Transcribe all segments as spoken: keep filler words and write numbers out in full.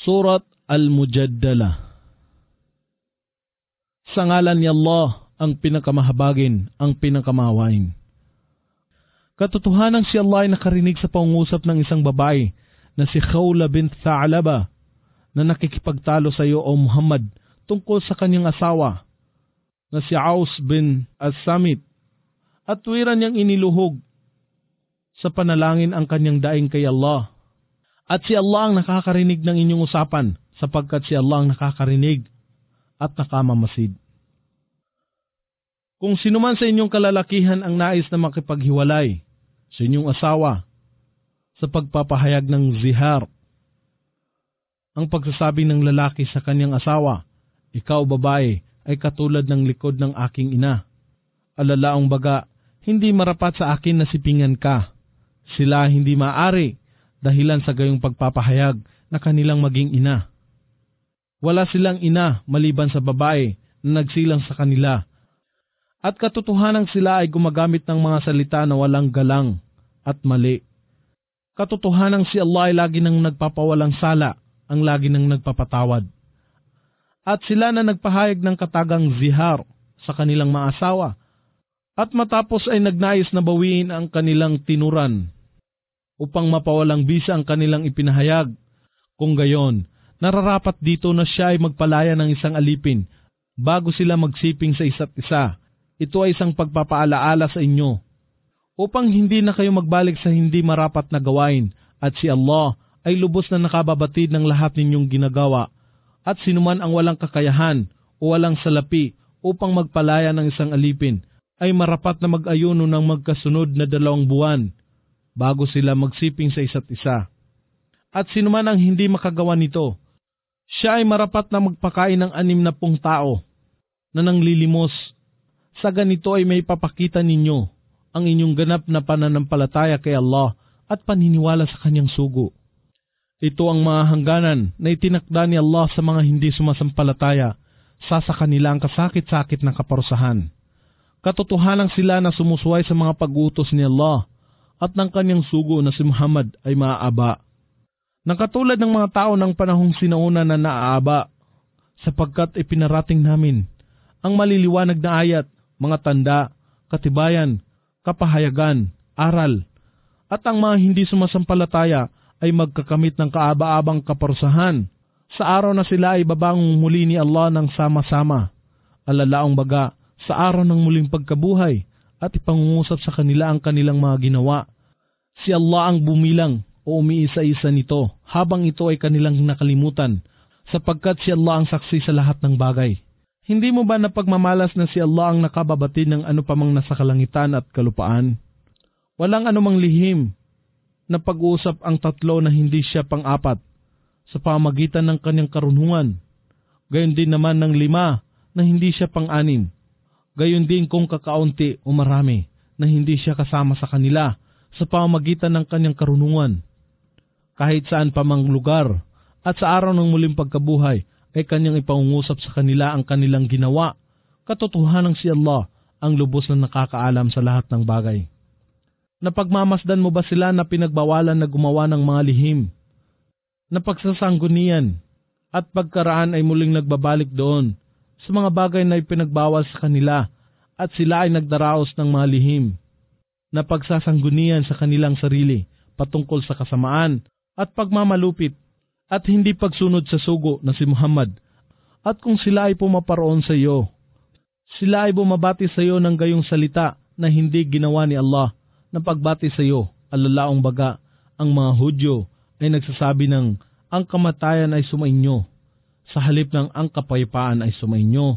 Surat Al-Mujadala. Sa ngalan ni Allah, ang pinakamahabagin, ang pinakamahawain. Katotohanan si Allah ay nakarinig sa pangungusap ng isang babae na si Khawla bint Tha'laba na nakikipagtalo sa iyo o Muhammad tungkol sa kanyang asawa na si Aus bin As-Samit, at tuwiran niyang iniluhog sa panalangin ang kanyang daing kay Allah. At si Allah ang nakakarinig ng inyong usapan, sapagkat si Allah ang nakakarinig at nakamamasid. Kung sino man sa inyong kalalakihan ang nais na makipaghiwalay sa inyong asawa sa pagpapahayag ng zihar, ang pagsasabi ng lalaki sa kanyang asawa, ikaw babae ay katulad ng likod ng aking ina. Alalaong baga, hindi marapat sa akin na sipingan ka. Sila hindi maaari dahilan sa gayong pagpapahayag na kanilang maging ina. Wala silang ina maliban sa babae na nagsilang sa kanila. At katotohanan sila ay gumagamit ng mga salita na walang galang at mali. Katotohanan si Allah ay lagi nang nagpapawalang sala, ang lagi nang nagpapatawad. At sila na nagpahayag ng katagang zihar sa kanilang mga asawa, at matapos ay nagnais na bawiin ang kanilang tinuran upang mapawalang bisa ang kanilang ipinahayag. Kung gayon, nararapat dito na siya ay magpalaya ng isang alipin bago sila magsiping sa isa't isa. Ito ay isang pagpapaalaala sa inyo upang hindi na kayo magbalik sa hindi marapat na gawain, at si Allah ay lubos na nakababatid ng lahat ninyong ginagawa. At sinuman ang walang kakayahan o walang salapi upang magpalaya ng isang alipin ay marapat na mag-ayuno ng magkasunod na dalawang buwan bago sila magsiping sa isa't isa. At sinuman ang hindi makagawa nito, siya ay marapat na magpakain ng anim na pung tao na nanglilimos. Sa ganito ay may papakita ninyo ang inyong ganap na pananampalataya kay Allah at paniniwala sa kanyang sugo. Ito ang mga hangganan na itinakda ni Allah sa mga hindi sumasampalataya sa sa kanilang kasakit-sakit na kaparusahan. Katotohanan sila na sumusuway sa mga pag-utos ni Allah at ng kanyang sugo na si Muhammad ay maaaba. Nakatulad ng mga tao ng panahong sinauna na naaaba, sapagkat ipinarating namin ang maliliwanag na ayat, mga tanda, katibayan, kapahayagan, aral, at ang mga hindi sumasampalataya ay magkakamit ng kaaba-abang kaparusahan sa araw na sila ay babangon muli ni Allah ng sama-sama. Alalaong baga, sa araw ng muling pagkabuhay at ipangungusap sa kanila ang kanilang mga ginawa. Si Allah ang bumilang o umiisa-isa nito habang ito ay kanilang nakalimutan, sapagkat si Allah ang saksi sa lahat ng bagay. Hindi mo ba napagmamalas na si Allah ang nakababatid ng ano pa mang nasa kalangitan at kalupaan? Walang anumang lihim na pag-uusap ang tatlo na hindi siya pang-apat sa pamagitan ng kanyang karunungan. Gayon din naman ng lima na hindi siya pang-anim. Gayon din kung kakaunti o marami na hindi siya kasama sa kanila sa pamagitan ng kanyang karunungan. Kahit saan pa mang lugar at sa araw ng muling pagkabuhay ay kanyang ipangungusap sa kanila ang kanilang ginawa. Katotohanan si Allah ang lubos na nakakaalam sa lahat ng bagay. Napagmamasdan mo ba sila na pinagbawalan na gumawa ng mga lihim, na pagsasanggunian at pagkaraan ay muling nagbabalik doon sa mga bagay na ipinagbawal sa kanila, at sila ay nagdaraos ng mga lihim, na pagsasanggunian sa kanilang sarili patungkol sa kasamaan at pagmamalupit at hindi pagsunod sa sugo na si Muhammad. At kung sila ay pumaparoon sa iyo, sila ay bumabati sa iyo ng gayong salita na hindi ginawa ni Allah na pagbati sa iyo. Alalaong baga, ang mga Hudyo ay nagsasabi ng ang kamatayan ay sumainyo, sa halip ng ang kapayapaan ay sumainyo.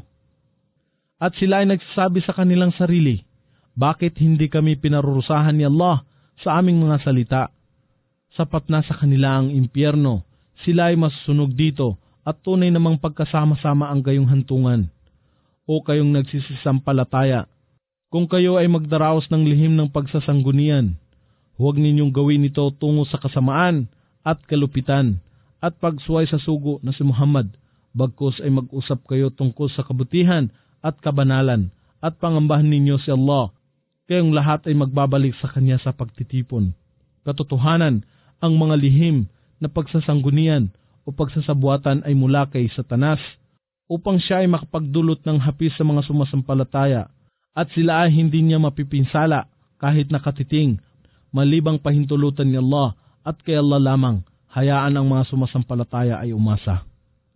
At sila ay nagsasabi sa kanilang sarili, bakit hindi kami pinarurusahan ni Allah sa aming mga salita? Sapat na sa kanila ang impyerno, sila ay masusunog dito, at tunay namang pagkasama-sama ang gayong hantungan. O kayong nagsisisampalataya, kung kayo ay magdaraos ng lihim ng pagsasanggunian, huwag ninyong gawin ito tungo sa kasamaan at kalupitan at pagsuway sa sugo na si Muhammad, bagkus ay mag-usap kayo tungkol sa kabutihan at kabanalan at pangambahan ninyo si Allah, kayong lahat ay magbabalik sa Kanya sa pagtitipon. Katotohanan, ang mga lihim na pagsasanggunian o pagsasabuatan ay mula kay Satanas upang siya ay makapagdulot ng hapis sa mga sumasampalataya at sila ay hindi niya mapipinsala kahit nakatiting malibang pahintulutan ni Allah at kay Allah lamang hayaan ang mga sumasampalataya ay umasa.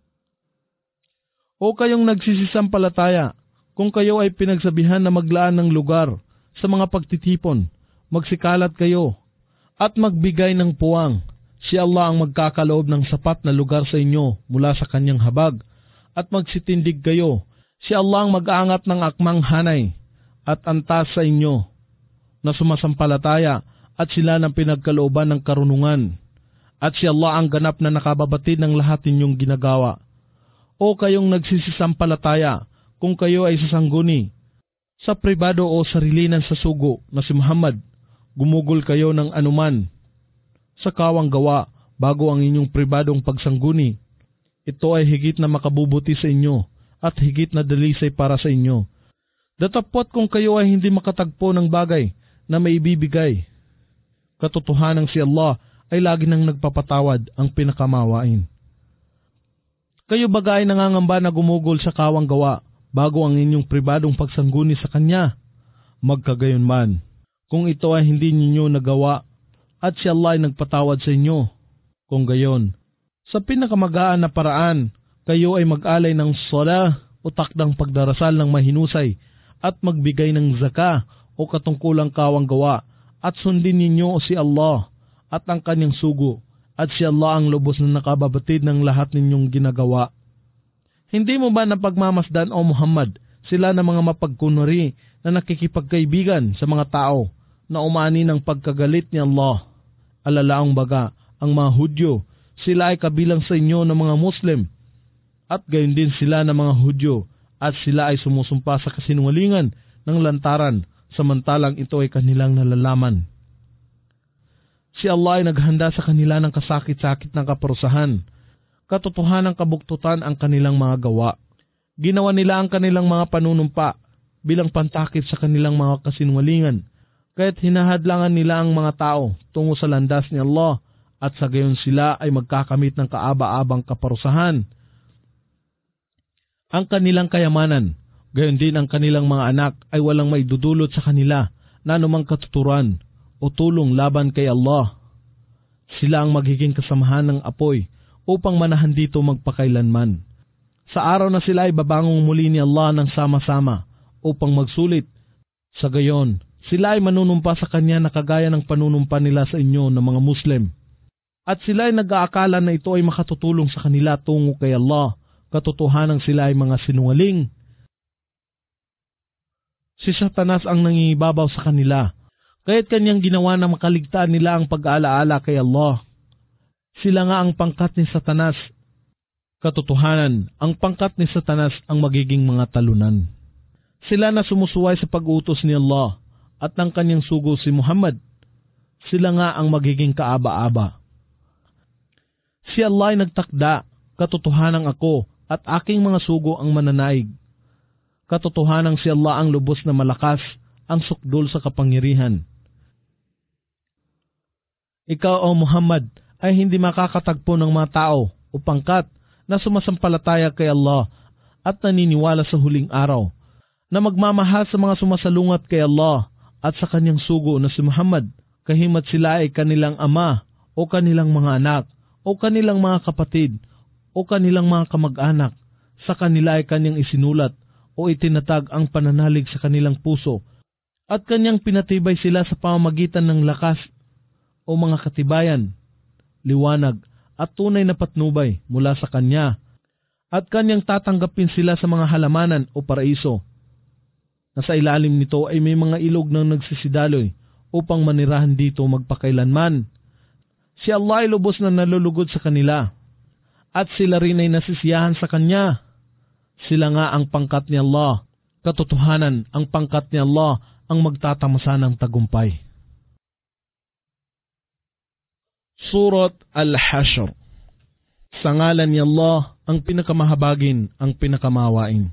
O kayong nagsisisampalataya, kung kayo ay pinagsabihan na maglaan ng lugar sa mga pagtitipon, magsikalat kayo at magbigay ng puwang. Si Allah ang magkakaloob ng sapat na lugar sa inyo mula sa kanyang habag at magsitindig kayo. Si Allah ang mag-aangat ng akmang hanay at antas sa inyo na sumasampalataya at sila ng pinagkalooban ng karunungan. At si Allah ang ganap na nakababatid ng lahat ninyong ginagawa. O kayong nagsisisampalataya, kung kayo ay sasangguni sa pribado o sarilinan sa sugo na si Muhammad, gumugol kayo ng anuman sa kawang gawa bago ang inyong pribadong pagsangguni. Ito ay higit na makabubuti sa inyo at higit na dalisay para sa inyo. Datapot kung kayo ay hindi makatagpo ng bagay na maibibigay. Katotohanan si Allah ay lagi nang nagpapatawad ang pinakamawain. Kayo bagay nangangamba na gumugol sa kawang gawa bago ang inyong pribadong pagsangguni sa Kanya. Magkagayon man, kung ito ay hindi ninyo nagawa at si Allah ay nagpatawad sa inyo. Kung gayon, sa pinakamagaan na paraan, kayo ay mag-alay ng sala o takdang pagdarasal ng mahinusay at magbigay ng zaka o katungkulang kawang gawa at sundin ninyo si Allah at ang kanyang sugo at si Allah ang lubos na nakababatid ng lahat ninyong ginagawa. Hindi mo ba napagmamasdan o Muhammad sila na mga mapagkunwari na nakikipagkaibigan sa mga tao na umani ng pagkagalit ni Allah? Alalaang baga, ang mga Hudyo, sila ay kabilang sa inyo ng mga Muslim at gayon din sila ng mga Hudyo at sila ay sumusumpa sa kasinungalingan ng lantaran samantalang ito ay kanilang nalalaman. Si Allah ay naghanda sa kanila ng kasakit-sakit ng kaparusahan. Katotohanan ng kabuktutan ang kanilang mga gawa. Ginawa nila ang kanilang mga panunumpa bilang pantakip sa kanilang mga kasinungalingan, kaya't hinahadlangan nila ang mga tao tungo sa landas ni Allah at sa gayon sila ay magkakamit ng kaaba-abang kaparusahan. Ang kanilang kayamanan, gayon din ang kanilang mga anak ay walang maidudulot sa kanila na anumang katuturan o tulong laban kay Allah. Sila ang magiging kasamahan ng apoy upang manahan dito magpakailanman. Sa araw na sila ay babangong muli ni Allah ng sama-sama upang magsulit. Sa gayon, sila ay manunumpa sa Kanya na kagaya ng panunumpa nila sa inyo ng mga Muslim. At sila ay nag-aakala na ito ay makatutulong sa kanila tungo kay Allah. Katotohanan sila ay mga sinungaling. Si Satanas ang nangingibabaw sa kanila, kaya't kanyang ginawa na makaligtaan nila ang pag-aalaala kay Allah. Sila nga ang pangkat ni Satanas. Katotohanan, ang pangkat ni Satanas ang magiging mga talunan. Sila na sumusuway sa pag-utos ni Allah at ng kanyang sugo si Muhammad. Sila nga ang magiging kaaba-aba. Si Allah ay nagtakda, katotohanan ako at aking mga sugo ang mananaig. Katotohanan si Allah ang lubos na malakas, ang sukdol sa kapangyarihan. Ikaw o Muhammad ay hindi makakatagpo ng mga tao o pangkat na sumasampalataya kay Allah at naniniwala sa huling araw, na magmamahal sa mga sumasalungat kay Allah at sa kanyang sugo na si Muhammad, kahimat sila ay kanilang ama o kanilang mga anak o kanilang mga kapatid o kanilang mga kamag-anak. Sa kanila ay kanyang isinulat o itinatag ang pananalig sa kanilang puso at kanyang pinatibay sila sa pamamagitan ng lakas o mga katibayan, liwanag at tunay na patnubay mula sa Kanya, at Kanyang tatanggapin sila sa mga halamanan o paraiso. Na sa ilalim nito ay may mga ilog na nagsisidaloy upang manirahan dito magpakailanman. Si Allah ay lubos na nalulugod sa kanila, at sila rin ay nasisiyahan sa Kanya. Sila nga ang pangkat ni Allah. Katotohanan, ang pangkat ni Allah ang magtatamasa ng tagumpay. Surat Al-Hashr. Sa ngalan ni Allah, ang pinakamahabagin, ang pinakamawain.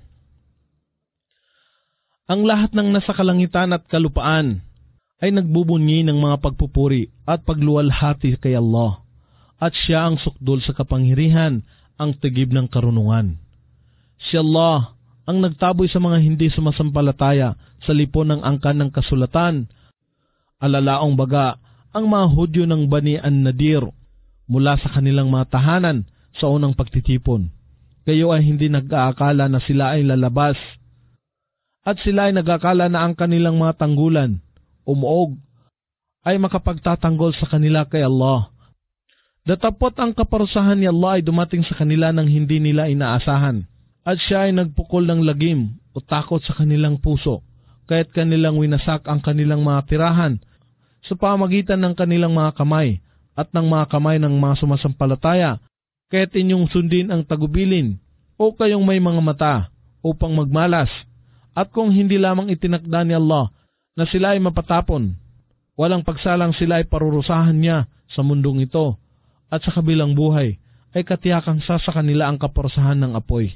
Ang lahat ng nasa kalangitan at kalupaan ay nagbubunyi ng mga pagpupuri at pagluwalhati kay Allah. at siya ang sukdol sa kapangyarihan, ang tigib ng karunungan. Si Allah ang nagtaboy sa mga hindi sumasampalataya sa lipon ng angkan ng kasulatan. Alalaong baga ang mga Hudyo ng Bani An-Nadir mula sa kanilang mga tahanan sa unang pagtitipon. Kayo ay hindi nag-aakala na sila ay lalabas, at sila ay nag-aakala na ang kanilang mga tanggulan o muog ay makapagtatanggol sa kanila kay Allah. Datapot ang kaparusahan ni Allah ay dumating sa kanila nang hindi nila inaasahan, at siya ay nagpukol ng lagim o takot sa kanilang puso, kaya't kanilang winasak ang kanilang mga tirahan sa pamagitan ng kanilang mga kamay at ng mga kamay ng mga sumasampalataya, kaya't inyong sundin ang tagubilin o kayong may mga mata upang magmalas, at kung hindi lamang itinakda ni Allah na sila ay mapatapon, walang pagsalang sila ay parurusahan niya sa mundong ito, at sa kabilang buhay ay katiyakang sa sa kanila ang kaparusahan ng apoy.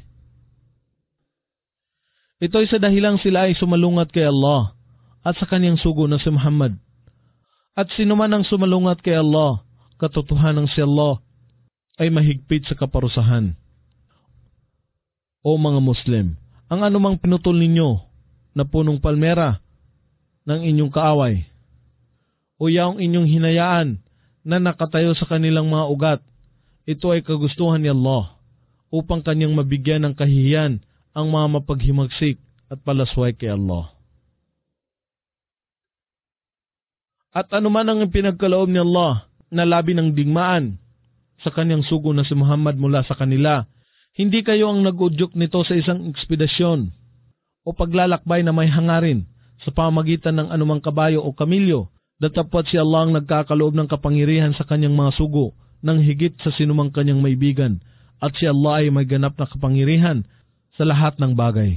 Ito ay sa dahilang sila ay sumalungat kay Allah at sa kanyang sugo na si Muhammad. At sino man ang sumalungat kay Allah, katotohanan si Allah ay mahigpit sa kaparusahan. O mga Muslim, ang anumang pinutol ninyo na punong palmera ng inyong kaaway, o yaong inyong hinayaan na nakatayo sa kanilang mga ugat, ito ay kagustuhan ni Allah upang kanyang mabigyan ng kahihiyan ang mga mapaghimagsik at palasway kay Allah. At anuman ang pinagkaloob ni Allah na labi ng digmaan sa kanyang sugo na si Muhammad mula sa kanila, hindi kayo ang nag-udyok nito sa isang ekspedisyon o paglalakbay na may hangarin sa pamagitan ng anumang kabayo o kamilyo, datapwat si Allah ang nagkakaloob ng kapangyarihan sa kanyang mga sugo ng higit sa sinumang kanyang maibigan, at si Allah ay may ganap na kapangyarihan sa lahat ng bagay.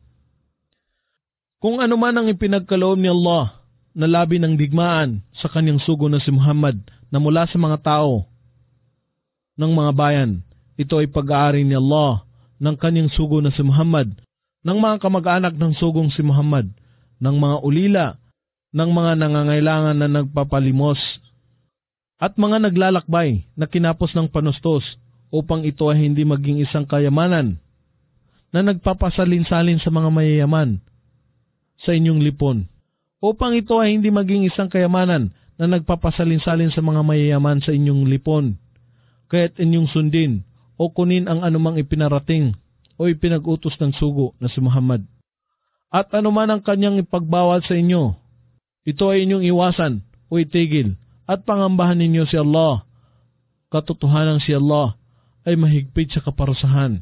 Kung ano man ang ipinagkaloob ni Allah na labi ng digmaan sa kanyang sugo na si Muhammad na mula sa mga tao ng mga bayan, ito ay pag-aari ni Allah ng kanyang sugo na si Muhammad, ng mga kamag-anak ng sugong si Muhammad, ng mga ulila, ng mga nangangailangan na nagpapalimos, at mga naglalakbay na kinapos ng panustos upang ito ay hindi maging isang kayamanan na nagpapasalin-salin sa mga mayayaman sa inyong lipon, upang ito ay hindi maging isang kayamanan na nagpapasalin-salin sa mga mayayaman sa inyong lipon, kaya't inyong sundin o kunin ang anumang ipinarating o ipinag-utos ng sugo na si Muhammad. At anuman ang kanyang ipagbawal sa inyo, ito ay inyong iwasan o itigil, at pangambahan ninyo si Allah. Katotohanan si Allah ay mahigpit sa kaparusahan.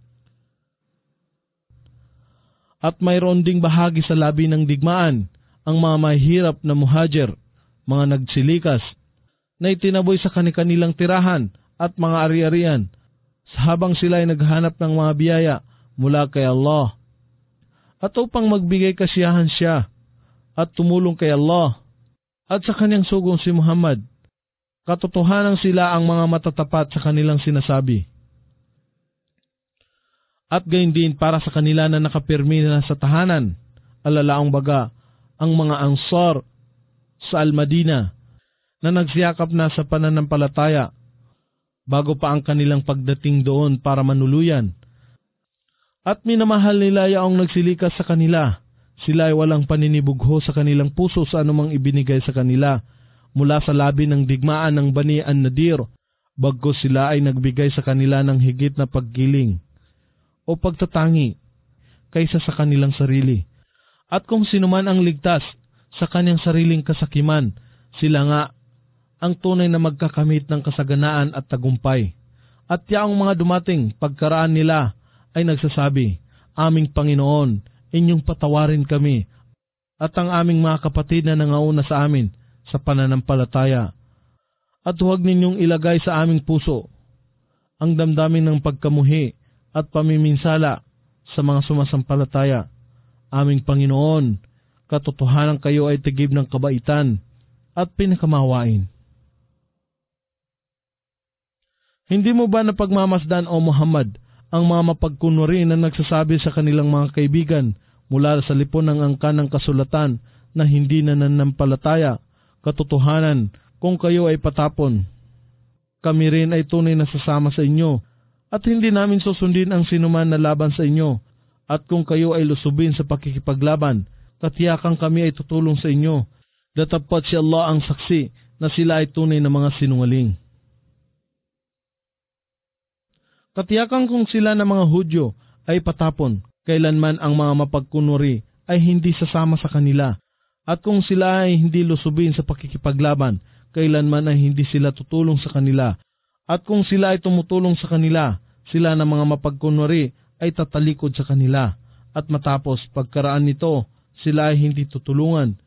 At mayroon ding bahagi sa labi ng digmaan ang mga mahirap na muhajir, mga nagsilikas, na itinaboy sa kanilang tirahan at mga ari-arian, habang sila ay naghanap ng mga biyaya mula kay Allah, at upang magbigay kasiyahan siya at tumulong kay Allah at sa kanyang sugong si Muhammad. Katotohanan sila ang mga matatapat sa kanilang sinasabi. At gayon din para sa kanila na nakapirmi na sa tahanan, alalaong baga ang mga Ansar sa Al-Madina na nagsiyakap na sa pananampalataya bago pa ang kanilang pagdating doon para manuluyan. At minamahal nila yaong nagsilikas sa kanila. Sila ay walang paninibugho sa kanilang puso sa anumang ibinigay sa kanila mula sa labi ng digmaan ng Bani An-Nadir, bagkus sila ay nagbigay sa kanila ng higit na paggiling o pagtatangi kaysa sa kanilang sarili. At kung sino man ang ligtas sa kanyang sariling kasakiman, sila nga ang tunay na magkakamit ng kasaganaan at tagumpay. At yaong mga dumating pagkaraan nila ay nagsasabi, Aming Panginoon, inyong patawarin kami at ang aming mga kapatid na nangauna sa amin sa pananampalataya. At huwag ninyong ilagay sa aming puso ang damdamin ng pagkamuhi at pamiminsala sa mga sumasampalataya. Aming Panginoon, katotohanan kayo ay tigib ng kabaitan at pinakamawain. Hindi mo ba napagmamasdan, O Muhammad, ang mga mapagkunwari na nagsasabi sa kanilang mga kaibigan mula sa lipon ng angkan ng kasulatan na hindi nananampalataya, katotohanan kung kayo ay patapon, kami rin ay tunay na sasama sa inyo at hindi namin susundin ang sinuman na laban sa inyo. At kung kayo ay lusubin sa pakikipaglaban, katiyakan kami ay tutulong sa inyo. Datapwat si Allah ang saksi na sila ay tunay na mga sinungaling. Katiyakan kung sila na mga Hudyo ay patapon, kailanman ang mga mapagkunwari ay hindi sasama sa kanila. At kung sila ay hindi lusubin sa pakikipaglaban, kailanman ay hindi sila tutulong sa kanila. At kung sila ay tumutulong sa kanila, sila na mga mapagkunwari ay tatalikod sa kanila. At matapos pagkaraan nito, sila ay hindi tutulungan.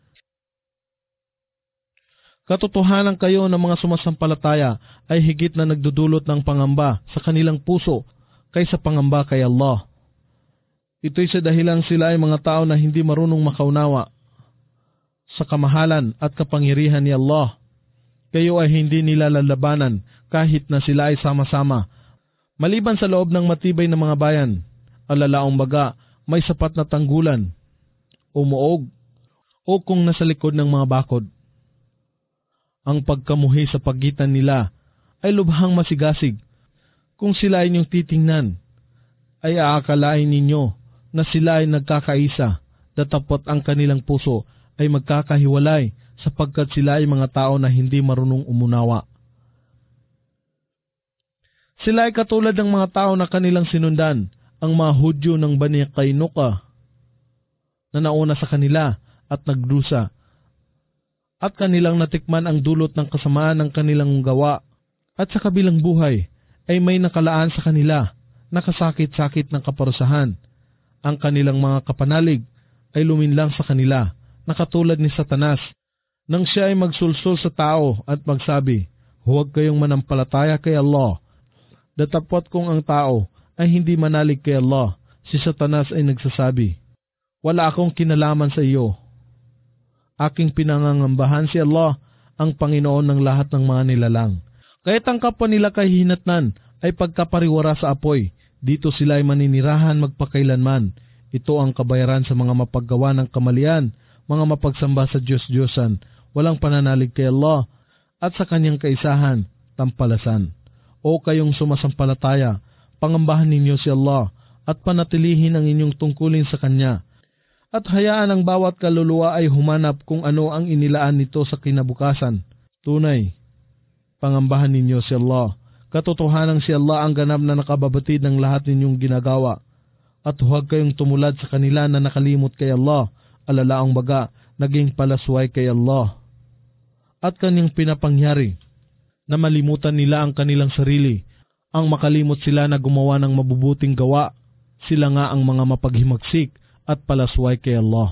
Katotohanan kayo ng mga sumasampalataya ay higit na nagdudulot ng pangamba sa kanilang puso kaysa pangamba kay Allah. Ito'y sa dahilan sila ay mga tao na hindi marunong makaunawa sa kamahalan at kapangyarihan ni Allah. Kayo ay hindi nila lalabanan kahit na sila ay sama-sama. Maliban sa loob ng matibay na mga bayan, alalaong baga may sapat na tanggulan, umuog, o kung nasa likod ng mga bakod. Ang pagkamuhi sa pagitan nila ay lubhang masigasig. Kung sila ay inyong titingnan, ay aakalain ninyo na sila ay nagkakaisa, datapot ang kanilang puso ay magkakahiwalay sapagkat sila ay mga tao na hindi marunong umunawa. Sila ay katulad ng mga tao na kanilang sinundan, ang mga Hudyo ng Bani Qaynuqa na nauna sa kanila at nagdusa, at kanilang natikman ang dulot ng kasamaan ng kanilang gawa, at sa kabilang buhay ay may nakalaan sa kanila, nakasakit-sakit ng kaparusahan. Ang kanilang mga kapanalig ay luminlang sa kanila, nakatulad ni Satanas, nang siya ay magsulsul sa tao at magsabi, huwag kayong manampalataya kay Allah. Datapwat kung ang tao ay hindi manalig kay Allah, si Satanas ay nagsasabi, wala akong kinalaman sa iyo. Aking pinangangambahan si Allah, ang Panginoon ng lahat ng mga nilalang. Kaya't ang kapwa nila kahihinatnan ay pagkapariwara sa apoy. Dito sila ay maninirahan magpakailanman. Ito ang kabayaran sa mga mapaggawa ng kamalian, mga mapagsamba sa Diyos-Diyosan, walang pananalig kay Allah, at sa kanyang kaisahan, tampalasan. O kayong sumasampalataya, pangambahan ninyo si Allah, at panatilihin ang inyong tungkulin sa Kanya. At hayaan ang bawat kaluluwa ay humanap kung ano ang inilaan nito sa kinabukasan. Tunay, pangambahan ninyo si Allah. Katotohanan si Allah ang ganap na nakababatid ng lahat ninyong ginagawa. At huwag kayong tumulad sa kanila na nakalimot kay Allah, alalaang baga, naging palasway kay Allah. At kanyang pinapangyari, na malimutan nila ang kanilang sarili, ang makalimot sila na gumawa ng mabubuting gawa, sila nga ang mga mapaghimagsik, at palasway kay Allah.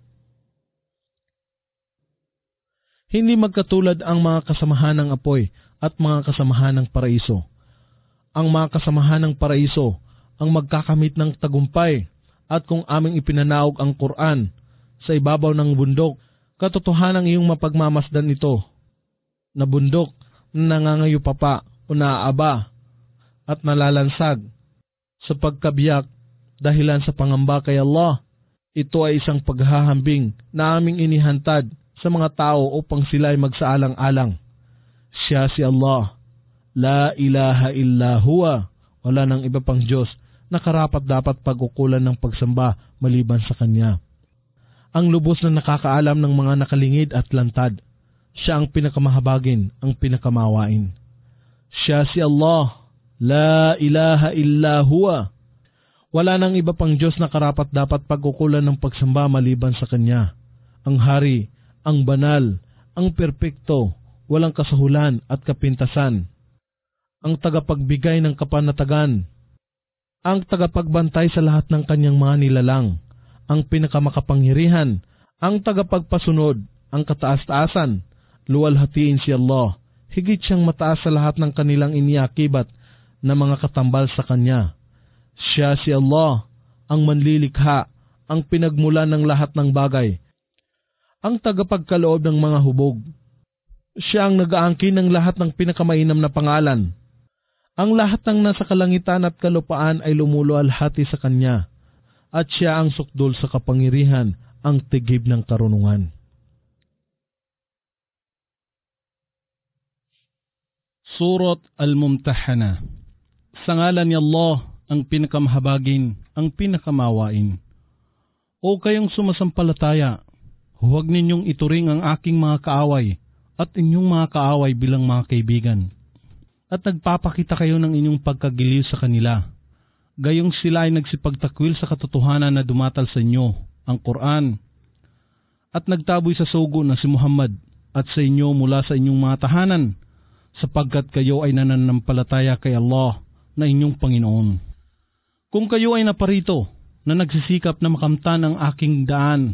Hindi magkatulad ang mga kasamahan ng apoy at mga kasamahan ng paraiso. Ang mga kasamahan ng paraiso ang magkakamit ng tagumpay, at kung aming ipinanaog ang Quran sa ibabaw ng bundok, katotohanang iyong mapagmamasdan ito, na bundok na nangangayupapa o naaaba at nalalansag sa pagkabiyak dahilan sa pangamba kay Allah. Ito ay isang paghahambing na aming inihantad sa mga tao upang sila ay magsaalang-alang. Siya si Allah, la ilaha illa huwa, wala nang iba pang Diyos na karapat dapat pag-ukulan ng pagsamba maliban sa Kanya. Ang lubos na nakakaalam ng mga nakalingid at lantad, siya ang pinakamahabagin, ang pinakamawain. Siya si Allah, la ilaha illa huwa, wala nang iba pang Diyos na karapat dapat pag-ukulan ng pagsamba maliban sa Kanya. Ang hari, ang banal, ang perpekto, walang kasahulan at kapintasan. Ang tagapagbigay ng kapanatagan, ang tagapagbantay sa lahat ng Kanyang mga nilalang, ang pinakamakapangyarihan, ang tagapagpasunod, ang kataas-taasan, luwalhatiin si Allah, higit siyang mataas sa lahat ng kanilang iniakibat na mga katambal sa Kanya. Siya si Allah, ang manlilikha, ang pinagmulan ng lahat ng bagay, ang tagapagkaloob ng mga hubog. Siya ang nag-aangkin ng lahat ng pinakamainam na pangalan. Ang lahat ng nasa kalangitan at kalupaan ay lumulualhati sa Kanya, at siya ang sukdol sa kapangyarihan, ang tigib ng karunungan. Surat Al-Mumtahana. Sa ngalan ni Allah, ang pinakamahabagin, ang pinakamawain. O kayong sumasampalataya, huwag ninyong ituring ang aking mga kaaway at inyong mga kaaway bilang mga kaibigan. At nagpapakita kayo ng inyong pagkagiliw sa kanila. Gayong sila ay nagsipagtakwil sa katotohanan na dumatal sa inyo, ang Quran, at nagtaboy sa sugo na si Muhammad at sa inyo mula sa inyong mga tahanan, sapagkat kayo ay nananampalataya kay Allah na inyong Panginoon. Kung kayo ay naparito na nagsisikap na makamtan ang aking daan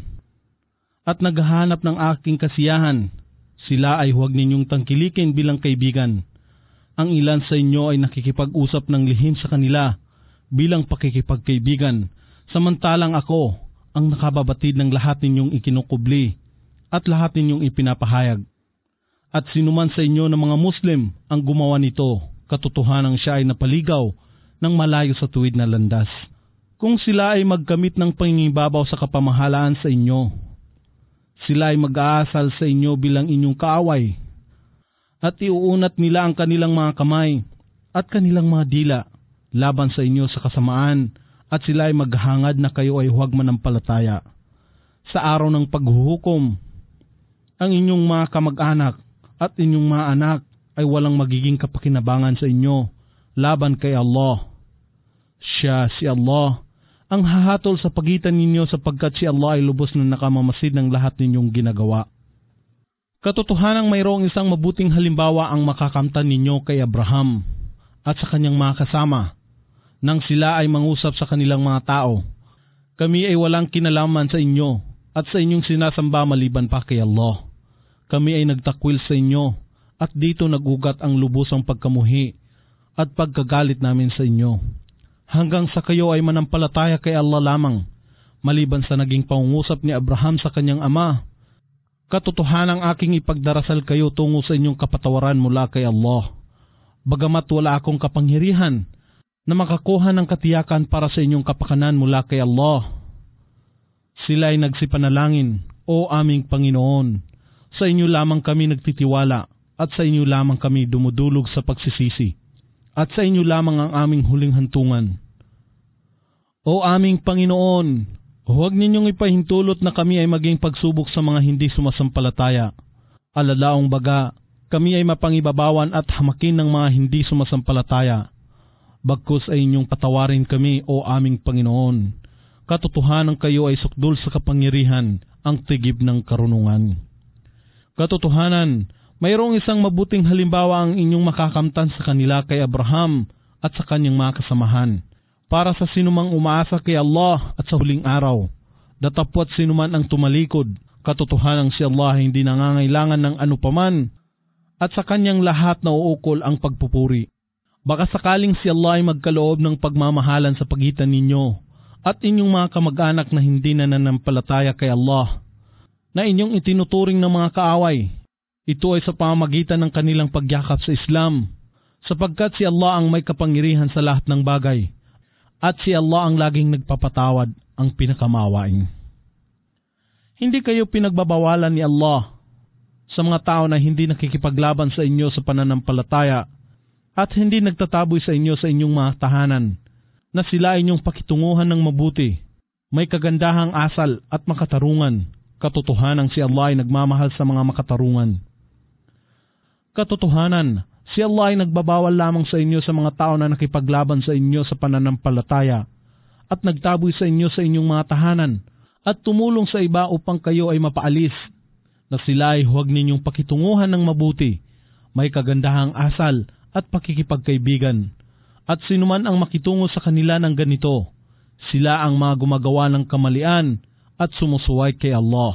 at naghahanap ng aking kasiyahan, sila ay huwag ninyong tangkilikin bilang kaibigan. Ang ilan sa inyo ay nakikipag-usap ng lihim sa kanila bilang pakikipagkaibigan, samantalang ako ang nakababatid ng lahat ninyong ikinukubli at lahat ninyong ipinapahayag. At sinuman sa inyo ng mga Muslim ang gumawa nito, katotohanang siya ay napaligaw ng malayo sa tuwid na landas. Kung sila ay magkamit ng pangingibabaw sa kapamahalaan sa inyo, sila ay mag-aasal sa inyo bilang inyong kaaway, at iuunat nila ang kanilang mga kamay at kanilang mga dila laban sa inyo sa kasamaan, at sila ay maghangad na kayo ay huwag manampalataya. Sa araw ng paghuhukom, ang inyong mga kamag-anak at inyong mga anak ay walang magiging kapakinabangan sa inyo laban kay Allah. Siya, si Allah, ang hahatol sa pagitan ninyo sapagkat si Allah ay lubos na nakamamasid ng lahat ninyong ginagawa. Katotohanang mayroong isang mabuting halimbawa ang makakamtan ninyo kay Abraham at sa kanyang mga kasama nang sila ay mangusap sa kanilang mga tao. Kami ay walang kinalaman sa inyo at sa inyong sinasamba maliban pa kay Allah. Kami ay nagtakwil sa inyo at dito nagugat ang lubusang pagkamuhi at pagkagalit namin sa inyo, hanggang sa kayo ay manampalataya kay Allah lamang, maliban sa naging pangungusap ni Abraham sa kanyang ama. Katotohanang aking ipagdarasal kayo tungo sa inyong kapatawaran mula kay Allah, bagamat wala akong kapangyarihan na makakuha ng katiyakan para sa inyong kapakanan mula kay Allah. Sila ay nagsipanalangin, O aming Panginoon, sa inyo lamang kami nagtitiwala at sa inyo lamang kami dumudulog sa pagsisisi, at sa inyo lamang ang aming huling hantungan. O aming Panginoon, huwag ninyong ipahintulot na kami ay maging pagsubok sa mga hindi sumasampalataya. Alalaong baga, kami ay mapangibabawan at hamakin ng mga hindi sumasampalataya. Bagkus ay inyong patawarin kami, O aming Panginoon. Katotohanan kayo ay sukdul sa kapangyarihan, ang tigib ng karunungan. Katotohanan, mayroong isang mabuting halimbawa ang inyong makakamtan sa kanila kay Abraham at sa kanyang mga kasamahan, para sa sinumang umaasa kay Allah at sa huling araw, datapwat sinuman ang tumalikod. Katotohanang si Allah hindi nangangailangan ng anupaman at sa kanyang lahat na uukol ang pagpupuri. Baka sakaling si Allah ay magkaloob ng pagmamahalan sa pagitan ninyo at inyong mga kamag-anak na hindi nananampalataya kay Allah, na inyong itinuturing ng mga kaaway. Ito ay sa pamamagitan ng kanilang pagyakap sa Islam, sapagkat si Allah ang may kapangyarihan sa lahat ng bagay, at si Allah ang laging nagpapatawad, ang pinakamawain. Hindi kayo pinagbabawalan ni Allah sa mga tao na hindi nakikipaglaban sa inyo sa pananampalataya at hindi nagtataboy sa inyo sa inyong mga tahanan, na sila inyong pakitunguhan ng mabuti, may kagandahang asal at makatarungan. Katotohanan si Allah ay nagmamahal sa mga makatarungan. Katotohanan, si Allah ay nagbabawal lamang sa inyo sa mga tao na nakipaglaban sa inyo sa pananampalataya at nagtaboy sa inyo sa inyong mga tahanan at tumulong sa iba upang kayo ay mapaalis, na sila ay huwag ninyong pakitunguhan ng mabuti, may kagandahang asal at pakikipagkaibigan. At sinuman ang makitungo sa kanila ng ganito, sila ang mga gumagawa ng kamalian at sumusuway kay Allah.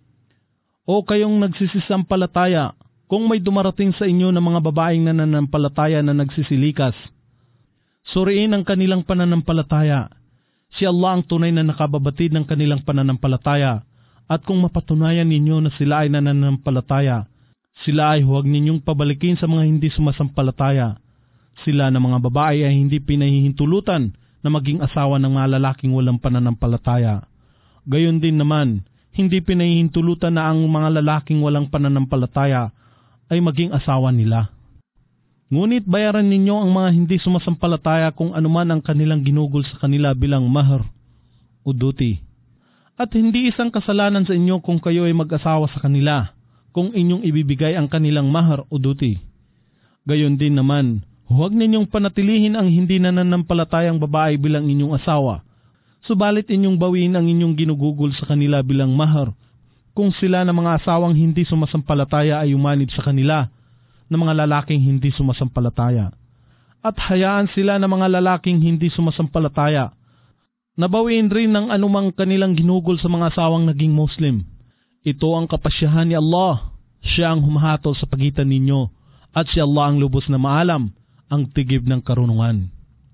O kayong nagsisisampalataya, kung may dumarating sa inyo ng mga babaeng nananampalataya na nagsisilikas, suriin ang kanilang pananampalataya. Si Allah ang tunay na nakababatid ng kanilang pananampalataya, at kung mapatunayan ninyo na sila ay nananampalataya, sila ay huwag ninyong pabalikin sa mga hindi sumasampalataya. Sila na mga babae ay hindi pinahihintulutan na maging asawa ng mga lalaking walang pananampalataya. Gayon din naman, hindi pinahihintulutan na ang mga lalaking walang pananampalataya ay maging asawa nila. Ngunit bayaran ninyo ang mga hindi sumasampalataya kung anuman ang kanilang ginugol sa kanila bilang mahar o duty. At hindi isang kasalanan sa inyo kung kayo ay mag-asawa sa kanila, kung inyong ibibigay ang kanilang mahar o duty. Gayon din naman, huwag ninyong panatilihin ang hindi nananampalatayang babae bilang inyong asawa, subalit inyong bawiin ang inyong ginugugol sa kanila bilang mahar kung sila na mga asawang hindi sumasampalataya ay umanib sa kanila ng mga lalaking hindi sumasampalataya. At hayaan sila ng mga lalaking hindi sumasampalataya nabawiin rin ng anumang kanilang ginugol sa mga asawang naging Muslim. Ito ang kapasyahan ni Allah. Siya ang humahatol sa pagitan ninyo at si Allah ang lubos na maalam, ang tigib ng karunungan.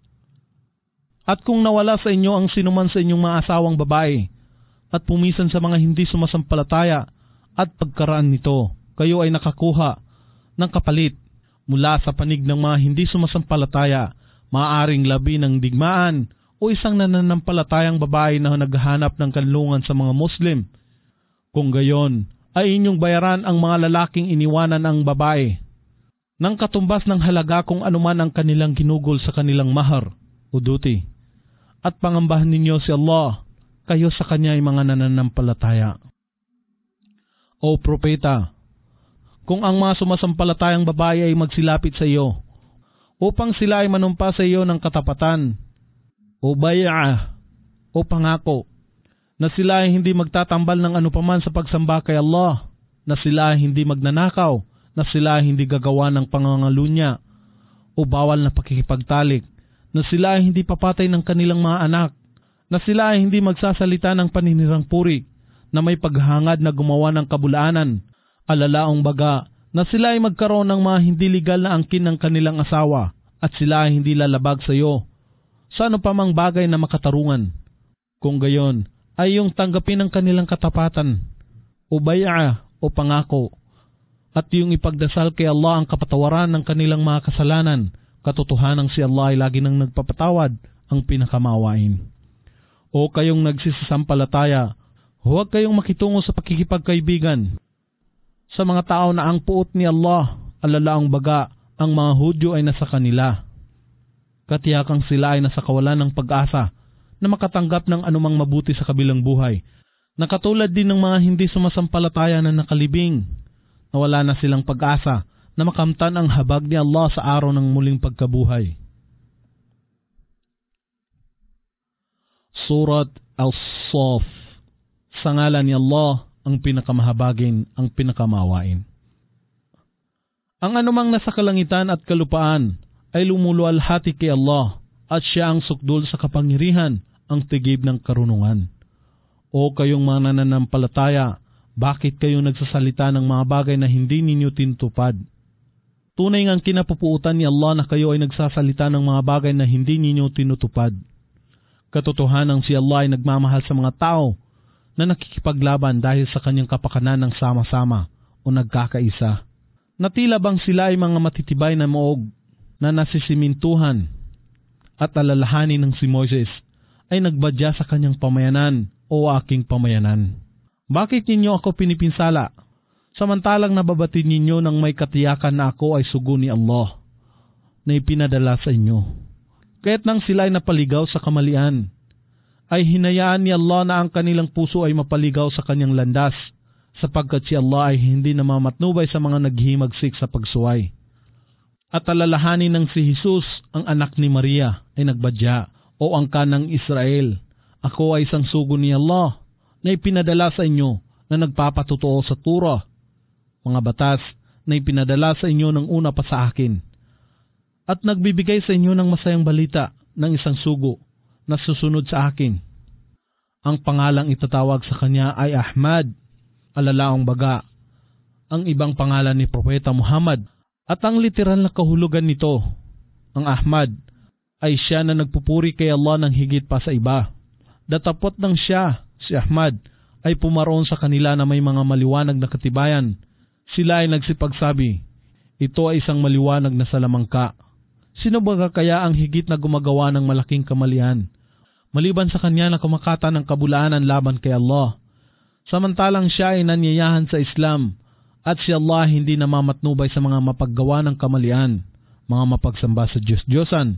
At kung nawala sa inyo ang sinuman sa inyong mga asawang babae at pumisan sa mga hindi sumasampalataya at pagkaraan nito, kayo ay nakakuha ng kapalit mula sa panig ng mga hindi sumasampalataya, maaaring labi ng digmaan o isang nananampalatayang babae na naghahanap ng kanlungan sa mga Muslim. Kung gayon, ay inyong bayaran ang mga lalaking iniwanan ang babae ng katumbas ng halaga kung anuman ang kanilang ginugol sa kanilang mahar o duty. At pangambahan ninyo si Allah, kayo sa Kanya ay mga nananampalataya. O propeta, kung ang mga sumasampalatayang babae ay magsilapit sa iyo, upang sila ay manumpa sa iyo ng katapatan, o bay'ah, o pangako, na sila ay hindi magtatambal ng anupaman sa pagsamba kay Allah, na sila ay hindi magnanakaw, na sila ay hindi gagawa ng pangangalunya, o bawal na pakikipagtalik, na sila ay hindi papatay ng kanilang mga anak, na sila ay hindi magsasalita ng paninirang puri, na may paghangad na gumawa ng kabulaanan, alalaong baga, na sila ay magkaroon ng mga hindi legal na angkin ng kanilang asawa, at sila ay hindi lalabag sa iyo sa ano pa mang bagay na makatarungan. Kung gayon, ay yung tanggapin ang kanilang katapatan, o bay'ah, o pangako, at yung ipagdasal kay Allah ang kapatawaran ng kanilang mga kasalanan, katotohanang si Allah ay lagi nang nagpapatawad, ang pinakamawain. O kayong nagsisampalataya, huwag kayong makitungo sa pakikipagkaibigan sa mga tao na ang puot ni Allah, alalaang baga, ang mga Hudyo ay nasa kanila. Katiyakang sila ay nasa kawalan ng pag-asa na makatanggap ng anumang mabuti sa kabilang buhay, na katulad din ng mga hindi sumasampalataya na nakalibing, na wala na silang pag-asa na makamtan ang habag ni Allah sa araw ng muling pagkabuhay. Surat Al-Saf. Sa ngalan ni Allah, ang pinakamahabagin, ang pinakamawain. Ang anumang nasa kalangitan at kalupaan ay lumulualhati kay Allah, at siya ang sukdul sa kapangyarihan, ang tigib ng karunungan. O kayong mga nananampalataya, bakit kayo nagsasalita ng mga bagay na hindi ninyo tinutupad? Tunay ngang kinapupuutan ni Allah na kayo ay nagsasalita ng mga bagay na hindi ninyo tinutupad. Katotohanang si Allah ay nagmamahal sa mga tao na nakikipaglaban dahil sa kanyang kapakanan ng sama-sama o nagkakaisa. Natila bang sila ay mga matitibay na moog na nasisimintuhan, at alalahanin ng si Moises ay nagbadya sa kanyang pamayanan, o aking pamayanan. Bakit ninyo ako pinipinsala, samantalang nababatid ninyo ng may katiyakan na ako ay sugo ni Allah, na ipinadala sa inyo? Kaya't nang sila ay napaligaw sa kamalian, ay hinayaan ni Allah na ang kanilang puso ay mapaligaw sa kanyang landas, sapagkat si Allah ay hindi namamatnubay sa mga naghihimagsik sa pagsuway. At alalahanin ng si Jesus, ang anak ni Maria, ay nagbadya, o ang kanang Israel, ako ay isang sugo ni Allah, na ipinadala sa inyo, na nagpapatotoo sa Torah, mga batas, na ipinadala sa inyo ng una pa sa akin, at nagbibigay sa inyo ng masayang balita ng isang sugo, na susunod sa akin. Ang pangalang itatawag sa kanya ay Ahmad, alalaong baga, ang ibang pangalan ni Propeta Muhammad, at ang literal na kahulugan nito, ang Ahmad, ay siya na nagpupuri kay Allah ng higit pa sa iba. Datapot ng siya, si Ahmad, ay pumaroon sa kanila na may mga maliwanag na katibayan. Sila ay nagsipagsabi, ito ay isang maliwanag na salamangka. Sino ba kaya ang higit na gumagawa ng malaking kamalian, maliban sa kanya na kumakata ng kabulaanan laban kay Allah? Samantalang siya ay nanyayahan sa Islam, at si Allah hindi namamatnubay sa mga mapaggawa ng kamalian, mga mapagsamba sa Diyos-Diyosan.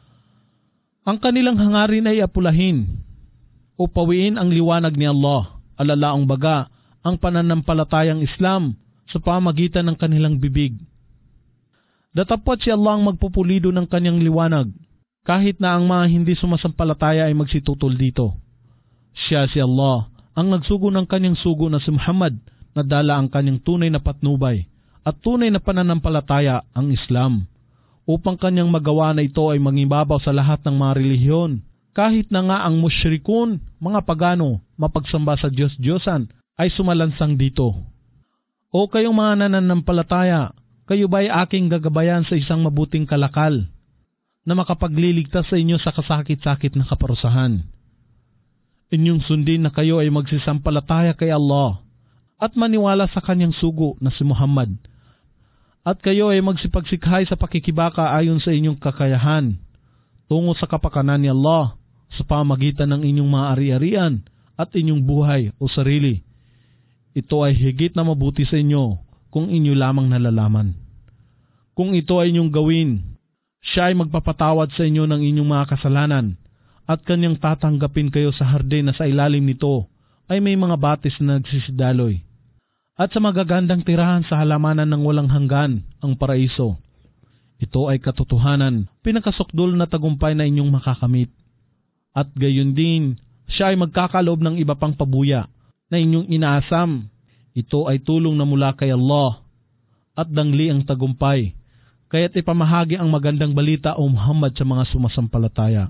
Ang kanilang hangarin ay apulahin o pawiin ang liwanag ni Allah, alalaong baga ang pananampalatayang Islam sa pamagitan ng kanilang bibig. Datapwat si Allah ang magpupulido ng kanyang liwanag, kahit na ang mga hindi sumasampalataya ay magsitutol dito. Siya si Allah ang nagsugo ng kanyang sugo na si Muhammad na dala ang kanyang tunay na patnubay at tunay na pananampalataya ang Islam, upang kanyang magawa na ito ay mangibabaw sa lahat ng mga relihiyon, kahit na nga ang musyrikun, mga pagano, mapagsamba sa Diyos-Diyosan ay sumalansang dito. O kayong mga nananampalataya, kayo ba'y aking gagabayan sa isang mabuting kalakal na makapagliligtas sa inyo sa kasakit-sakit na kaparusahan? Inyong sundin na kayo ay magsisampalataya kay Allah at maniwala sa kanyang sugo na si Muhammad, at kayo ay magsipagsikhay sa pakikibaka ayon sa inyong kakayahan tungo sa kapakanan ni Allah sa pamagitan ng inyong mga ari-arian at inyong buhay o sarili. Ito ay higit na mabuti sa inyo kung inyo lamang nalalaman. Kung ito ay inyong gawin, siya ay magpapatawad sa inyo ng inyong mga kasalanan at kanyang tatanggapin kayo sa hardin na sa ilalim nito ay may mga batis na nagsisidaloy, at sa magagandang tirahan sa halamanan ng walang hanggan, ang paraiso. Ito ay katotohanan, pinakasukdol na tagumpay na inyong makakamit. At gayon din, siya ay magkakaloob ng iba pang pabuya na inyong inaasam. Ito ay tulong na mula kay Allah at dangli ang tagumpay, kaya't ipamahagi ang magandang balita o Muhammad sa mga sumasampalataya.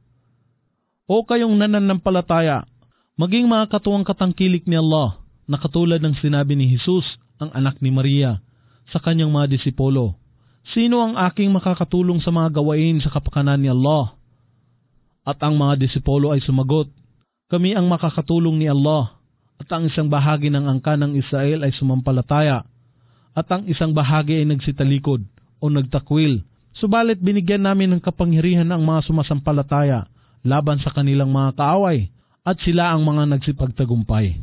O kayong nananampalataya, maging mga katuwang katangkilik ni Allah na katulad ng sinabi ni Jesus, ang anak ni Maria, sa kanyang mga disipulo, sino ang aking makakatulong sa mga gawain sa kapakanan ni Allah? At ang mga disipulo ay sumagot, kami ang makakatulong ni Allah, at ang isang bahagi ng angkan ng Israel ay sumampalataya, at ang isang bahagi ay nagsitalikod o nagtakwil. Subalit binigyan namin ng kapangyarihan ang mga sumasampalataya laban sa kanilang mga kaaway, at sila ang mga nagsipagtagumpay.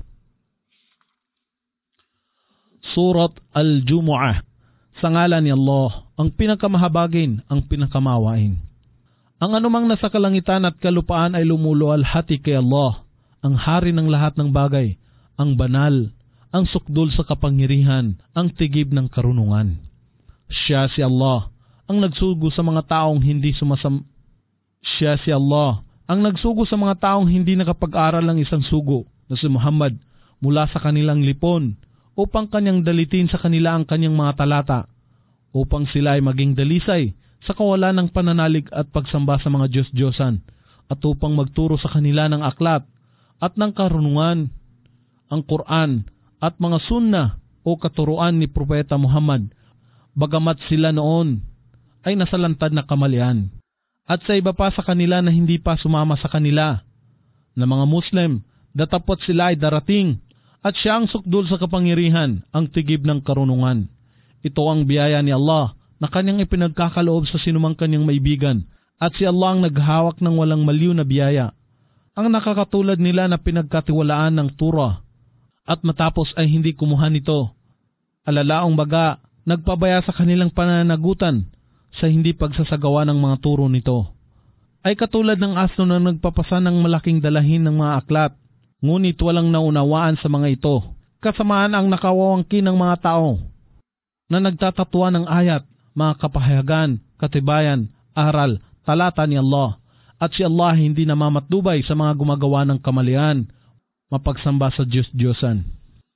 Surat Al-Jumu'ah. Sa ngalan ni Allah, ang pinakamahabagin, ang pinakamawain. Ang anumang nasa kalangitan at kalupaan ay lumuluwalhati kay Allah, ang hari ng lahat ng bagay, ang banal, ang sukdol sa kapangyarihan, ang tigib ng karunungan. Siya si Allah, ang nagsugo sa mga taong hindi sumasam... Siya si Allah, ang nagsugo sa mga taong hindi nakapag-aral ng isang sugo na si Muhammad mula sa kanilang lipon, upang kanyang dalitin sa kanila ang kanyang mga talata, upang sila ay maging dalisay sa kawalan ng pananalig at pagsamba sa mga Diyos-Diyosan, at upang magturo sa kanila ng aklat at ng karunungan, ang Quran at mga sunnah o katuruan ni Propeta Muhammad, bagamat sila noon ay nasalantad na kamalian, at sa iba pa sa kanila na hindi pa sumama sa kanila, na mga Muslim, datapot sila ay darating, at siya ang sukdol sa kapangyarihan, ang tigib ng karunungan. Ito ang biyaya ni Allah na kanyang ipinagkakaloob sa sinumang kanyang maibigan, at si Allah ang naghawak ng walang maliw na biyaya, ang nakakatulad nila na pinagkatiwalaan ng Torah, at matapos ay hindi kumuha nito. Alalaong baga, nagpabaya sa kanilang pananagutan sa hindi pagsasagawa ng mga turo nito. Ay katulad ng aso na nagpapasa ng malaking dalahin ng mga aklat, ngunit walang naunawaan sa mga ito. Kasamaan ang nakawawangkin ng mga tao na nagtatatwa ng ayat, mga kapahayagan, katibayan, aral, talata ni Allah, at si Allah hindi namamatdubay sa mga gumagawa ng kamalian, mapagsamba sa Diyos-Diyosan.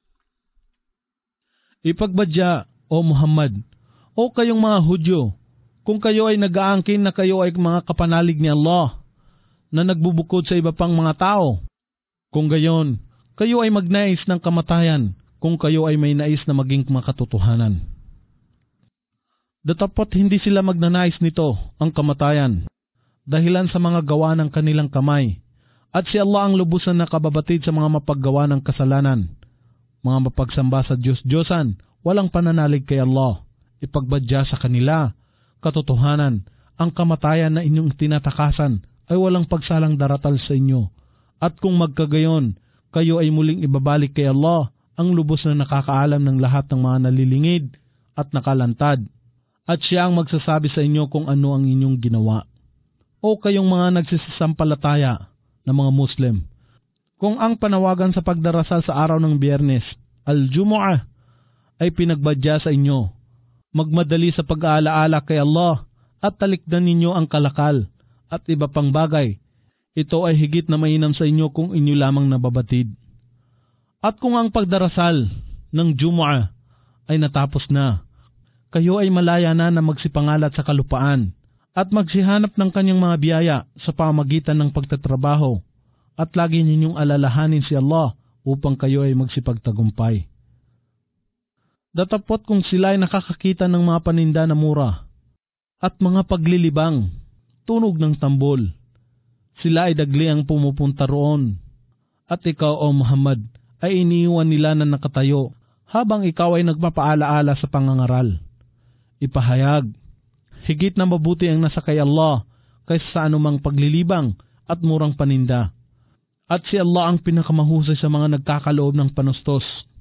Ipagbadya, O Muhammad, o kayong mga Hudyo, kung kayo ay nag-aangkin na kayo ay mga kapanalig ni Allah, na nagbubukod sa iba pang mga tao, kung gayon, kayo ay magnais ng kamatayan kung kayo ay may nais na maging makatotohanan. Datapot hindi sila magnanais nito, ang kamatayan, dahilan sa mga gawa ng kanilang kamay, at si Allah ang lubusan na kababatid sa mga mapaggawa ng kasalanan, mga mapagsamba sa Diyos-Diyosan, walang pananalig kay Allah, ipagbadya sa kanila, katotohanan, ang kamatayan na inyong tinatakasan ay walang pagsalang daratal sa inyo. At kung magkagayon, kayo ay muling ibabalik kay Allah, ang lubos na nakakaalam ng lahat ng mga nalilingid at nakalantad. at siya ang magsasabi sa inyo kung ano ang inyong ginawa. O kayong mga nagsisisampalataya na mga Muslim, kung ang panawagan sa pagdarasal sa araw ng Biyernes, Al-Jumu'ah, ay pinagbadya sa inyo, magmadali sa pag-aalaala kay Allah at talikdan ninyo ang kalakal at iba pang bagay. Ito ay higit na mainam sa inyo kung inyo lamang nababatid. At kung ang pagdarasal ng Jumu'ah ay natapos na, kayo ay malaya na na magsipangalat sa kalupaan at magsihanap ng kanyang mga biyaya sa pamagitan ng pagtatrabaho at lagi ninyong alalahanin si Allah upang kayo ay magsipagtagumpay. Datapot kung sila ay nakakakita ng mga paninda na mura at mga paglilibang, tunog ng tambol, sila ay dagli ang pumupunta roon at ikaw o Muhammad ay iniiwan nila na nakatayo habang ikaw ay nagpapaalaala sa pangangaral. Ipahayag, higit na mabuti ang nasa kay Allah kaysa sa anumang paglilibang at murang paninda. At si Allah ang pinakamahusay sa mga nagkakaloob ng panustos.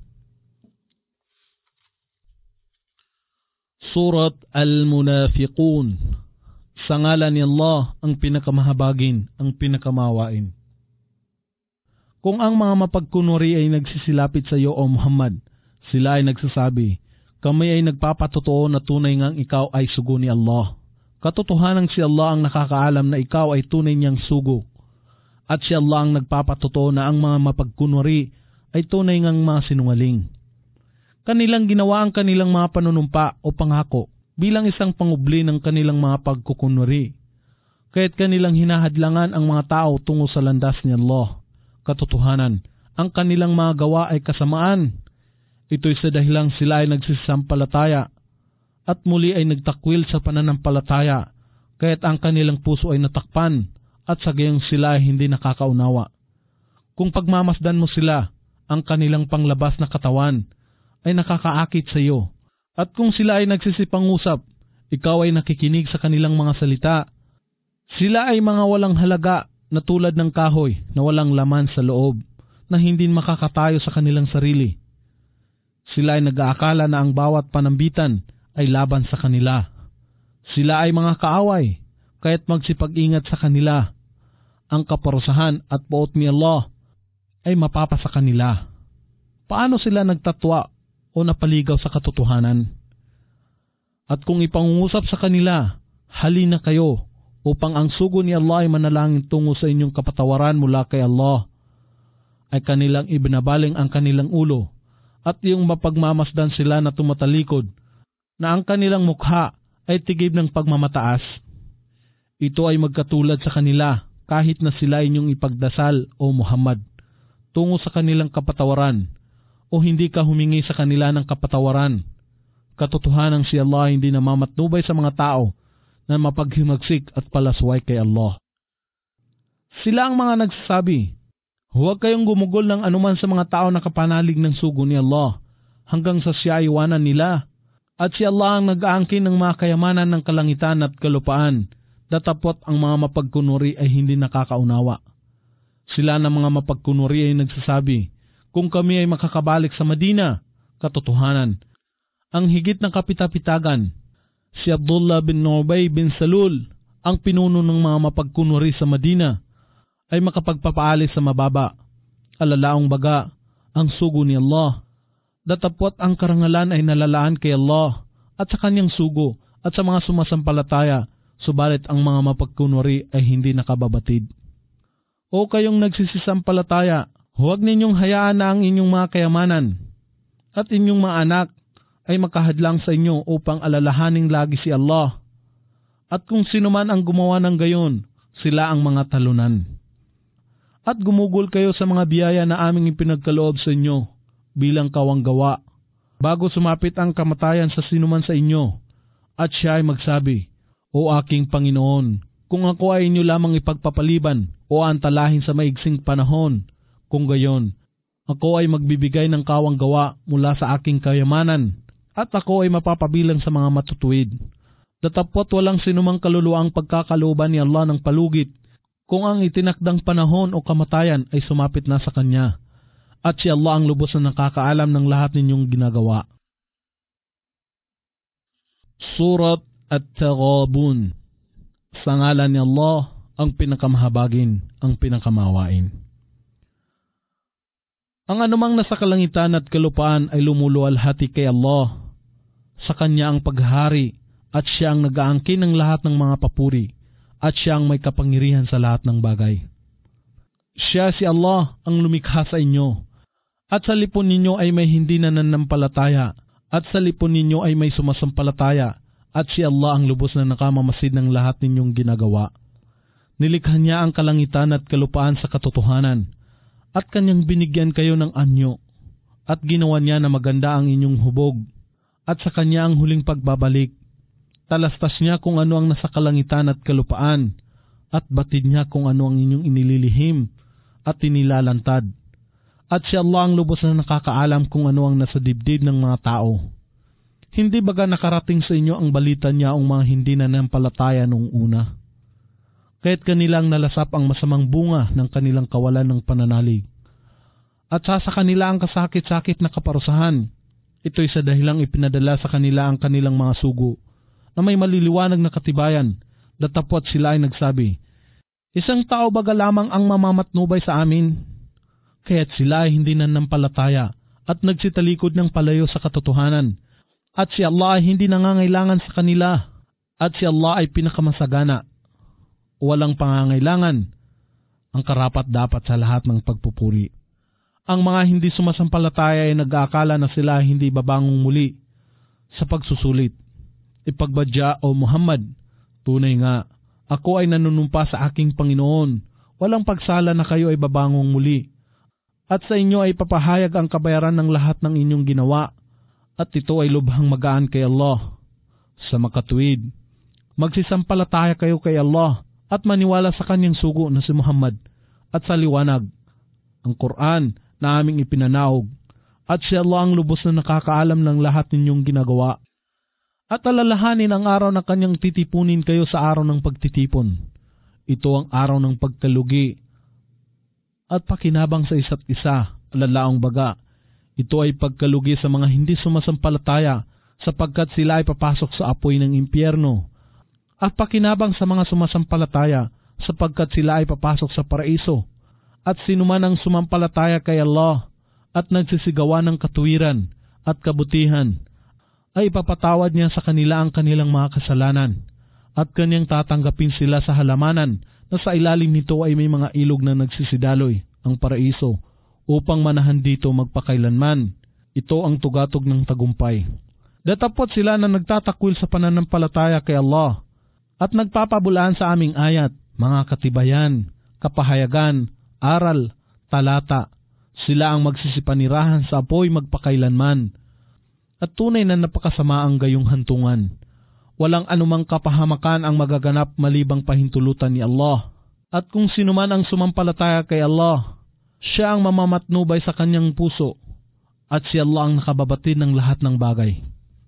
Surat Al-Munafiqun. Sa ngalan ni Allah ang pinakamahabagin, ang pinakamawain. Kung ang mga mapagkunwari ay nagsisilapit sa iyo o Muhammad, sila ay nagsasabi, kami ay nagpapatotoo na tunay ngang ikaw ay sugo ni Allah. Katotohanan si Allah ang nakakaalam na ikaw ay tunay niyang sugo. At si Allah ang nagpapatotoo na ang mga mapagkunwari ay tunay ngang mga sinungaling. Kanilang ginawa ang kanilang mga panunumpa o pangako bilang isang pangubli ng kanilang mga pagkukunwari. Kaya't kanilang hinahadlangan ang mga tao tungo sa landas ni Allah. Katotohanan, ang kanilang mga gawa ay kasamaan. Ito'y sa dahilang sila ay nagsisampalataya at muli ay nagtakwil sa pananampalataya, kaya't ang kanilang puso ay natakpan at sa gayong sila ay hindi nakakaunawa. Kung pagmamasdan mo sila, ang kanilang panglabas na katawan ay nakakaakit sa iyo, at kung sila ay nagsisipangusap, ikaw ay nakikinig sa kanilang mga salita. Sila ay mga walang halaga na tulad ng kahoy na walang laman sa loob, na hindi makakatayo sa kanilang sarili. Sila ay nag-aakala na ang bawat panambitan ay laban sa kanila. Sila ay mga kaaway, kaya't magsipag-ingat sa kanila. Ang kaparusahan at poot ni Allah ay mapapa sa kanila. Paano sila nagtatwa o napaligaw sa katotohanan? At kung ipangungusap sa kanila, halina kayo upang ang sugo ni Allah ay manalangin tungo sa inyong kapatawaran mula kay Allah, ay kanilang ibinabaling ang kanilang ulo at yung mapagmamasdan sila na tumatalikod na ang kanilang mukha ay tigib ng pagmamataas. Ito ay magkatulad sa kanila kahit na sila inyong ipagdasal o Muhammad tungo sa kanilang kapatawaran o hindi ka humingi sa kanila ng kapatawaran. Katotohanan si Allah hindi namamatnubay sa mga tao na mapaghimagsik at palasway kay Allah. Sila ang mga nagsasabi, huwag kayong gumugol ng anuman sa mga tao na kapanalig ng sugo ni Allah hanggang sa siya iwanan nila. At si Allah ang nag-aangkin ng mga kayamanan ng kalangitan at kalupaan, datapot ang mga mapagkunwari ay hindi nakakaunawa. Sila na mga mapagkunwari ay nagsasabi, kung kami ay makakabalik sa Madina, katotohanan, ang higit ng kapitapitagan, si Abdullah bin Ubay bin Salul, ang pinuno ng mga mapagkunwari sa Madina, ay makapagpapaalis sa mababa. Alalaong baga, ang sugo ni Allah. Datapot ang karangalan ay nalalaan kay Allah at sa kanyang sugo at sa mga sumasampalataya, subalit ang mga mapagkunwari ay hindi nakababatid. O kayong nagsisisampalataya, huwag ninyong hayaan na ang inyong mga kayamanan at inyong mga anak ay makahadlang sa inyo upang alalahaning lagi si Allah. At kung sino man ang gumawa ng gayon, sila ang mga talunan. At gumugol kayo sa mga biyaya na aming ipinagkaloob sa inyo bilang kawanggawa, bago sumapit ang kamatayan sa sinuman sa inyo, at siya ay magsabi, O aking Panginoon, kung ako ay inyo lamang ipagpapaliban o antalahin sa maigsing panahon, kung gayon, ako ay magbibigay ng kawanggawa mula sa aking kayamanan, at ako ay mapapabilang sa mga matutuwid. Datapot walang sinumang kaluluwang pagkakalooban ni Allah ng palugit, kung ang itinakdang panahon o kamatayan ay sumapit na sa Kanya, at si Allah ang lubos na nakakaalam ng lahat ninyong ginagawa. Surat At-Taghabun. Sa ngalan ni Allah, ang pinakamahabagin, ang pinakamawain. Ang anumang nasa kalangitan at kalupaan ay lumuluwalhati kay Allah. Sa Kanya ang paghari at Siya ang nag-aangkin ng lahat ng mga papuri at Siya ang may kapangyarihan sa lahat ng bagay. Siya si Allah ang lumikha sa inyo at sa lipon ninyo ay may hindi nananampalataya at sa lipon ninyo ay may sumasampalataya at si Allah ang lubos na nakamamasid ng lahat ninyong ginagawa. Nilikha Niya ang kalangitan at kalupaan sa katotohanan at Kanyang binigyan kayo ng anyo at ginawa Niya na maganda ang inyong hubog at sa Kanya ang huling pagbabalik. Talastas Niya kung ano ang nasa kalangitan at kalupaan at batid Niya kung ano ang inyong inililihim at inilalantad. At si Allah ang lubos na nakakaalam kung ano ang nasa dibdib ng mga tao. Hindi baga nakarating sa inyo ang balita niya ang mga hindi nanampalataya noong una? Kaya't kanilang nalasap ang masamang bunga ng kanilang kawalan ng pananalig. At sa kanila ang kasakit-sakit na kaparusahan. Ito'y sa dahilang ipinadala sa kanila ang kanilang mga sugo na may maliliwanag na katibayan. Datapot sila ay nagsabi, isang tao baga lamang ang mamamatnubay sa amin? Kaya't sila ay hindi nanampalataya at nagsitalikod ng palayo sa katotohanan. At si Allah ay hindi nangangailangan sa kanila. At si Allah ay pinakamasagana. Walang pangangailangan. Ang karapat-dapat sa lahat ng pagpupuri. Ang mga hindi sumasampalataya ay nag-aakala na sila ay hindi babangong muli sa pagsusulit. Ipagbadya o Muhammad, tunay nga, ako ay nanunumpa sa aking Panginoon. Walang pagsala na kayo ay babangong muli. At sa inyo ay papahayag ang kabayaran ng lahat ng inyong ginawa, at ito ay lubhang magaan kay Allah. Sa makatuwid, magsisampalataya kayo kay Allah at maniwala sa Kanyang sugo na si Muhammad at sa liwanag, ang Quran na aming ipinanaog, at si Allah ang lubos na nakakaalam ng lahat ninyong ginagawa. At alalahanin ang araw na Kanyang titipunin kayo sa araw ng pagtitipon. Ito ang araw ng pagkalugi at pakinabang sa isa't isa, alalaong baga. Ito ay pagkalugi sa mga hindi sumasampalataya sapagkat sila ay papasok sa apoy ng impyerno. At pakinabang sa mga sumasampalataya sapagkat sila ay papasok sa paraiso. At sinuman ang sumampalataya kay Allah at nagsisigawa ng katuwiran at kabutihan, ay ipapatawad Niya sa kanila ang kanilang mga kasalanan at Kanyang tatanggapin sila sa halamanan na sa ilalim nito ay may mga ilog na nagsisidaloy, ang paraiso, upang manahan dito magpakailanman. Ito ang tugatog ng tagumpay. Datapot sila na nagtatakwil sa pananampalataya kay Allah at nagpapabulaan sa aming ayat, mga katibayan, kapahayagan, aral, talata. Sila ang magsisipanirahan sa apoy magpakailanman. At tunay na napakasama ang gayong hantungan. Walang anumang kapahamakan ang magaganap malibang pahintulutan ni Allah. At kung sino man ang sumampalataya kay Allah, siya ang mamamatnubay sa kanyang puso, at si Allah ang nakababatid ng lahat ng bagay.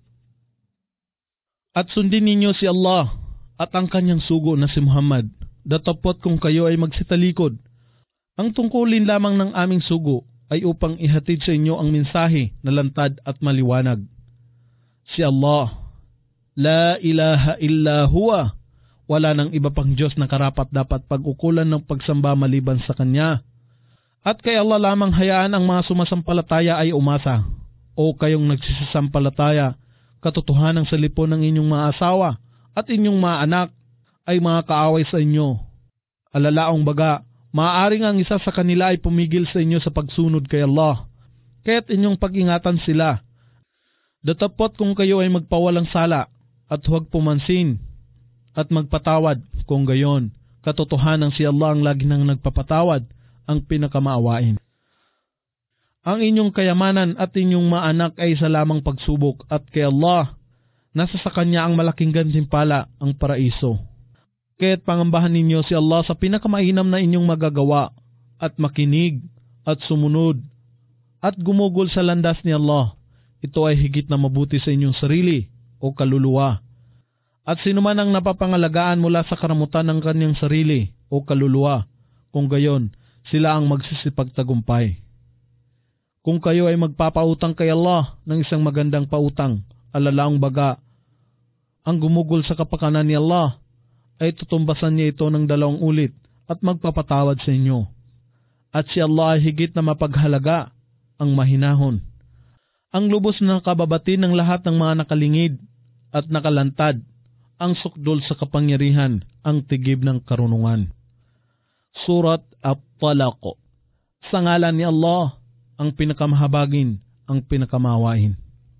At sundin ninyo si Allah at ang kanyang sugo na si Muhammad, datapot kung kayo ay magsitalikod. Ang tungkulin lamang ng aming sugo ay upang ihatid sa inyo ang mensahe na lantad at maliwanag. Si Allah, la ilaha illa huwa, wala nang iba pang Diyos na karapat dapat pag-ukulan ng pagsamba maliban sa Kanya. At kay Allah lamang hayaan ang mga sumasampalataya ay umasa, o kayong nagsisampalataya, katotohanan sa lipon ng inyong mga asawa at inyong mga anak ay mga kaaway sa inyo. Alalaong baga, maaaring ang isa sa kanila ay pumigil sa inyo sa pagsunod kay Allah, kaya't inyong pag-ingatan sila. Datapot kung kayo ay magpawalang sala at huwag pumansin at magpatawad kung gayon. Katotohanan si Allah ang lagi nang nagpapatawad, ang pinakamaawain. Ang inyong kayamanan at inyong mga anak ay isa lamang pagsubok at kay Allah, nasa sa Kanya ang malaking gantimpala, ang paraiso. Kaya't pangambahan ninyo si Allah sa pinakamainam na inyong magagawa at makinig at sumunod at gumugol sa landas ni Allah. Ito ay higit na mabuti sa inyong sarili o kaluluwa. At sino man ang napapangalagaan mula sa karamutan ng kanyang sarili o kaluluwa, kung gayon, sila ang magsisipagtagumpay. Kung kayo ay magpapautang kay Allah ng isang magandang pautang, alalaong baga, ang gumugol sa kapakanan ni Allah, ay tutumbasan niya ito ng dalawang ulit at magpapatawad sa inyo. At si Allah ay higit na mapaghalaga, ang mahinahon, ang lubos na kababati ng lahat ng mga nakalingid at nakalantad, ang sukdol sa kapangyarihan, ang tigib ng karunungan. Surat At-Talaq. Sa ngalan ni Allah, ang pinakamahabagin, ang pinakamawain.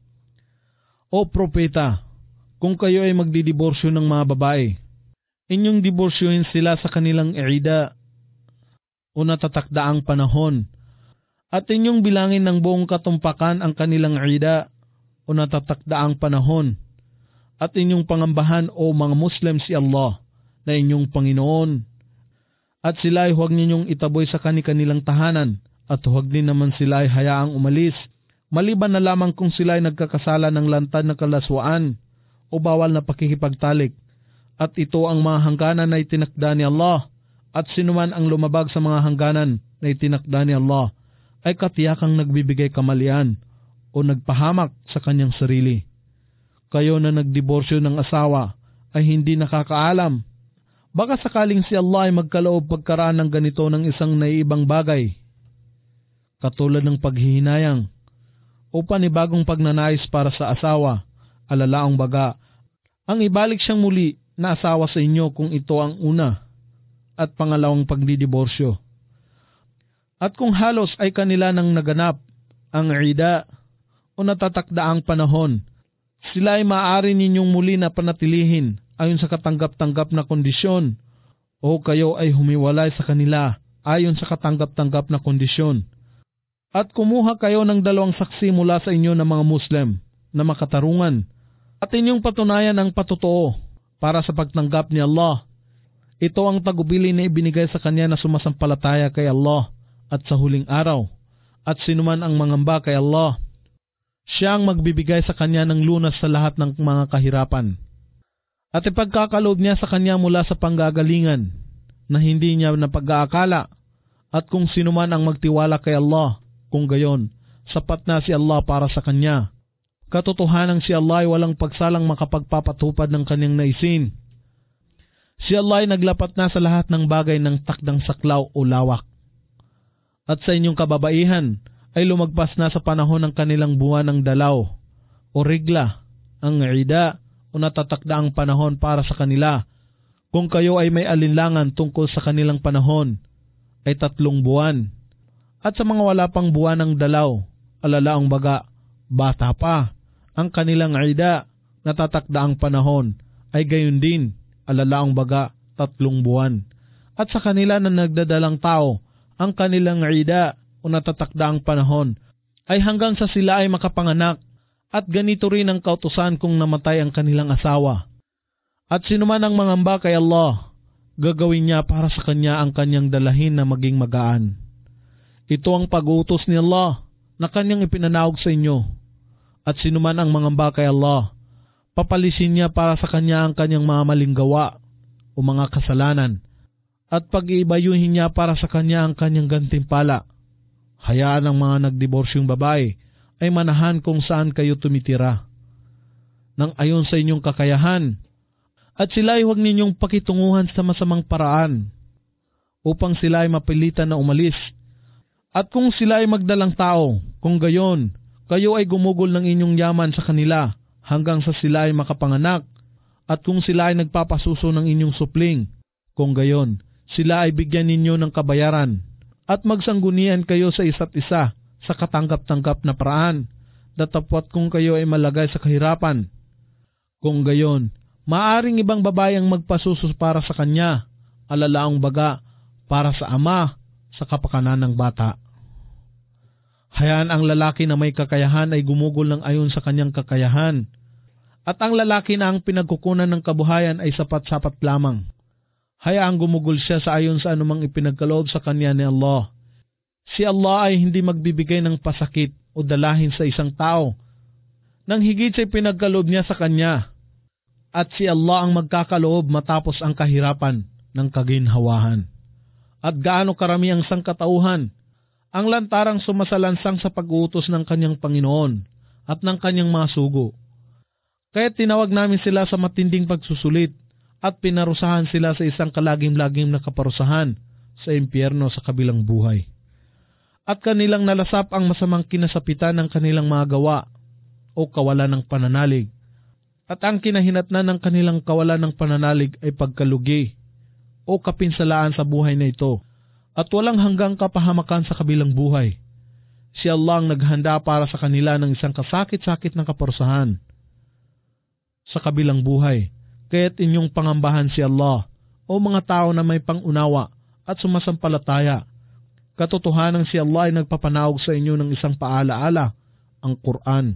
O propeta, kung kayo ay magdidiborsyo ng mga babae, inyong diborsyohin sila sa kanilang ida o natatakdaang panahon, at inyong bilangin ng buong katumpakan ang kanilang ida o natatakdaang panahon, at inyong pangambahan o mga Muslim si Allah na inyong Panginoon, at sila ay huwag ninyong itaboy sa kani-kanilang tahanan, at huwag din naman sila ay hayaang umalis, maliban na lamang kung sila ay nagkakasala ng lantad na kalaswaan o bawal na pakikipagtalik, at ito ang mga hangganan na itinakda ni Allah, at sinuman ang lumabag sa mga hangganan na itinakda ni Allah ay katiyakang nagbibigay kamalian o nagpahamak sa kanyang sarili. Kayo na nagdiborsyo ng asawa ay hindi nakakaalam. Baka sakaling si Allah ay magkaloob pagkaraan ng ganito ng isang naiibang bagay, katulad ng paghihinayang o panibagong pagnanais para sa asawa, alalaang baga, ang ibalik siyang muli na asawa sa inyo kung ito ang una at pangalawang pagdidiborsyo. At kung halos ay kanila nang naganap ang ida o natatakdaang panahon, sila ay maaari ninyong muli na panatilihin ayon sa katanggap-tanggap na kondisyon, o kayo ay humiwalay sa kanila ayon sa katanggap-tanggap na kondisyon. At kumuha kayo ng dalawang saksi mula sa inyo na mga Muslim na makatarungan, at inyong patunayan ang patotoo para sa pagtanggap ni Allah. Ito ang tagubili na ibinigay sa kanya na sumasampalataya kay Allah at sa huling araw, at sinuman ang mangamba kay Allah, siya ang magbibigay sa kanya ng lunas sa lahat ng mga kahirapan. At ipagkakaloob niya sa kanya mula sa panggagalingan na hindi niya napag-aakala, at kung sinuman ang magtiwala kay Allah, kung gayon, sapat na si Allah para sa kanya. Katotohanan si Allah ay walang pagsalang makapagpapatupad ng kanyang naisin. Si Allah ay naglapat na sa lahat ng bagay ng takdang saklaw o lawak. At sa inyong kababaihan ay lumagpas na sa panahon ng kanilang buwan ng dalaw o rigla, ang ida o natatakdaang panahon para sa kanila. Kung kayo ay may alinlangan tungkol sa kanilang panahon, ay tatlong buwan. At sa mga wala pang buwan ng dalaw, alalaang baga, bata pa, ang kanilang ida, natatakdaang panahon, ay gayon din, alalaang baga, tatlong buwan. At sa kanila na nagdadalang tao, ang kanilang ida o natatakdaang panahon, ay hanggang sa sila ay makapanganak, at ganito rin ang kautusan kung namatay ang kanilang asawa. At sinuman ang mangamba kay Allah, gagawin niya para sa kanya ang kanyang dalahin na maging magaan. Ito ang pag-uutos ni Allah na kanyang ipinanawag sa inyo. At sinuman ang mangamba kay Allah, papalisin niya para sa kanya ang kanyang mga maling gawa o mga kasalanan, at pag-iibayuhin niya para sa kanya ang kanyang gantimpala. Hayaan ang mga nagdiborsyong babae ay manahan kung saan kayo tumitira, nang ayon sa inyong kakayahan, at sila ay huwag ninyong pakitunguhan sa masamang paraan, upang sila ay mapilitan na umalis. At kung sila ay magdalang tao, kung gayon, kayo ay gumugol ng inyong yaman sa kanila hanggang sa sila ay makapanganak, at kung sila ay nagpapasuso ng inyong supling, kung gayon, sila ay bigyan ninyo ng kabayaran, at magsanggunian kayo sa isa't isa sa katanggap-tanggap na paraan, datapwat kung kayo ay malagay sa kahirapan. Kung gayon, maaring ibang babae ang magpasuso para sa kanya, alalaang baga, para sa ama, sa kapakanan ng bata. Hayaan ang lalaki na may kakayahan ay gumugol ng ayon sa kanyang kakayahan, at ang lalaki na ang pinagkukunan ng kabuhayan ay sapat-sapat lamang. Hayaang gumugol siya sa ayon sa anumang ipinagkaloob sa kanya ni Allah. Si Allah ay hindi magbibigay ng pasakit o dalahin sa isang tao nang higit sa ipinagkaloob niya sa kanya, at si Allah ang magkakaloob matapos ang kahirapan ng kaginhawahan. At gaano karami ang sangkatauhan ang lantarang sumasalansang sa pag-uutos ng kanyang Panginoon at ng kanyang mga sugo. Kaya tinawag namin sila sa matinding pagsusulit at pinarusahan sila sa isang kalagim-lagim na kaparusahan sa impyerno sa kabilang buhay. At kanilang nalasap ang masamang kinasapitan ng kanilang mga gawa o kawalan ng pananalig. At ang kinahinatnan ng kanilang kawalan ng pananalig ay pagkalugi o kapinsalaan sa buhay na ito at walang hanggang kapahamakan sa kabilang buhay. Si Allah ang naghanda para sa kanila ng isang kasakit-sakit na kaparusahan sa kabilang buhay, kaya't inyong pangambahan si Allah o mga tao na may pangunawa at sumasampalataya. Katotohanan si Allah ay nagpapanaog sa inyo ng isang paalaala, ang Quran.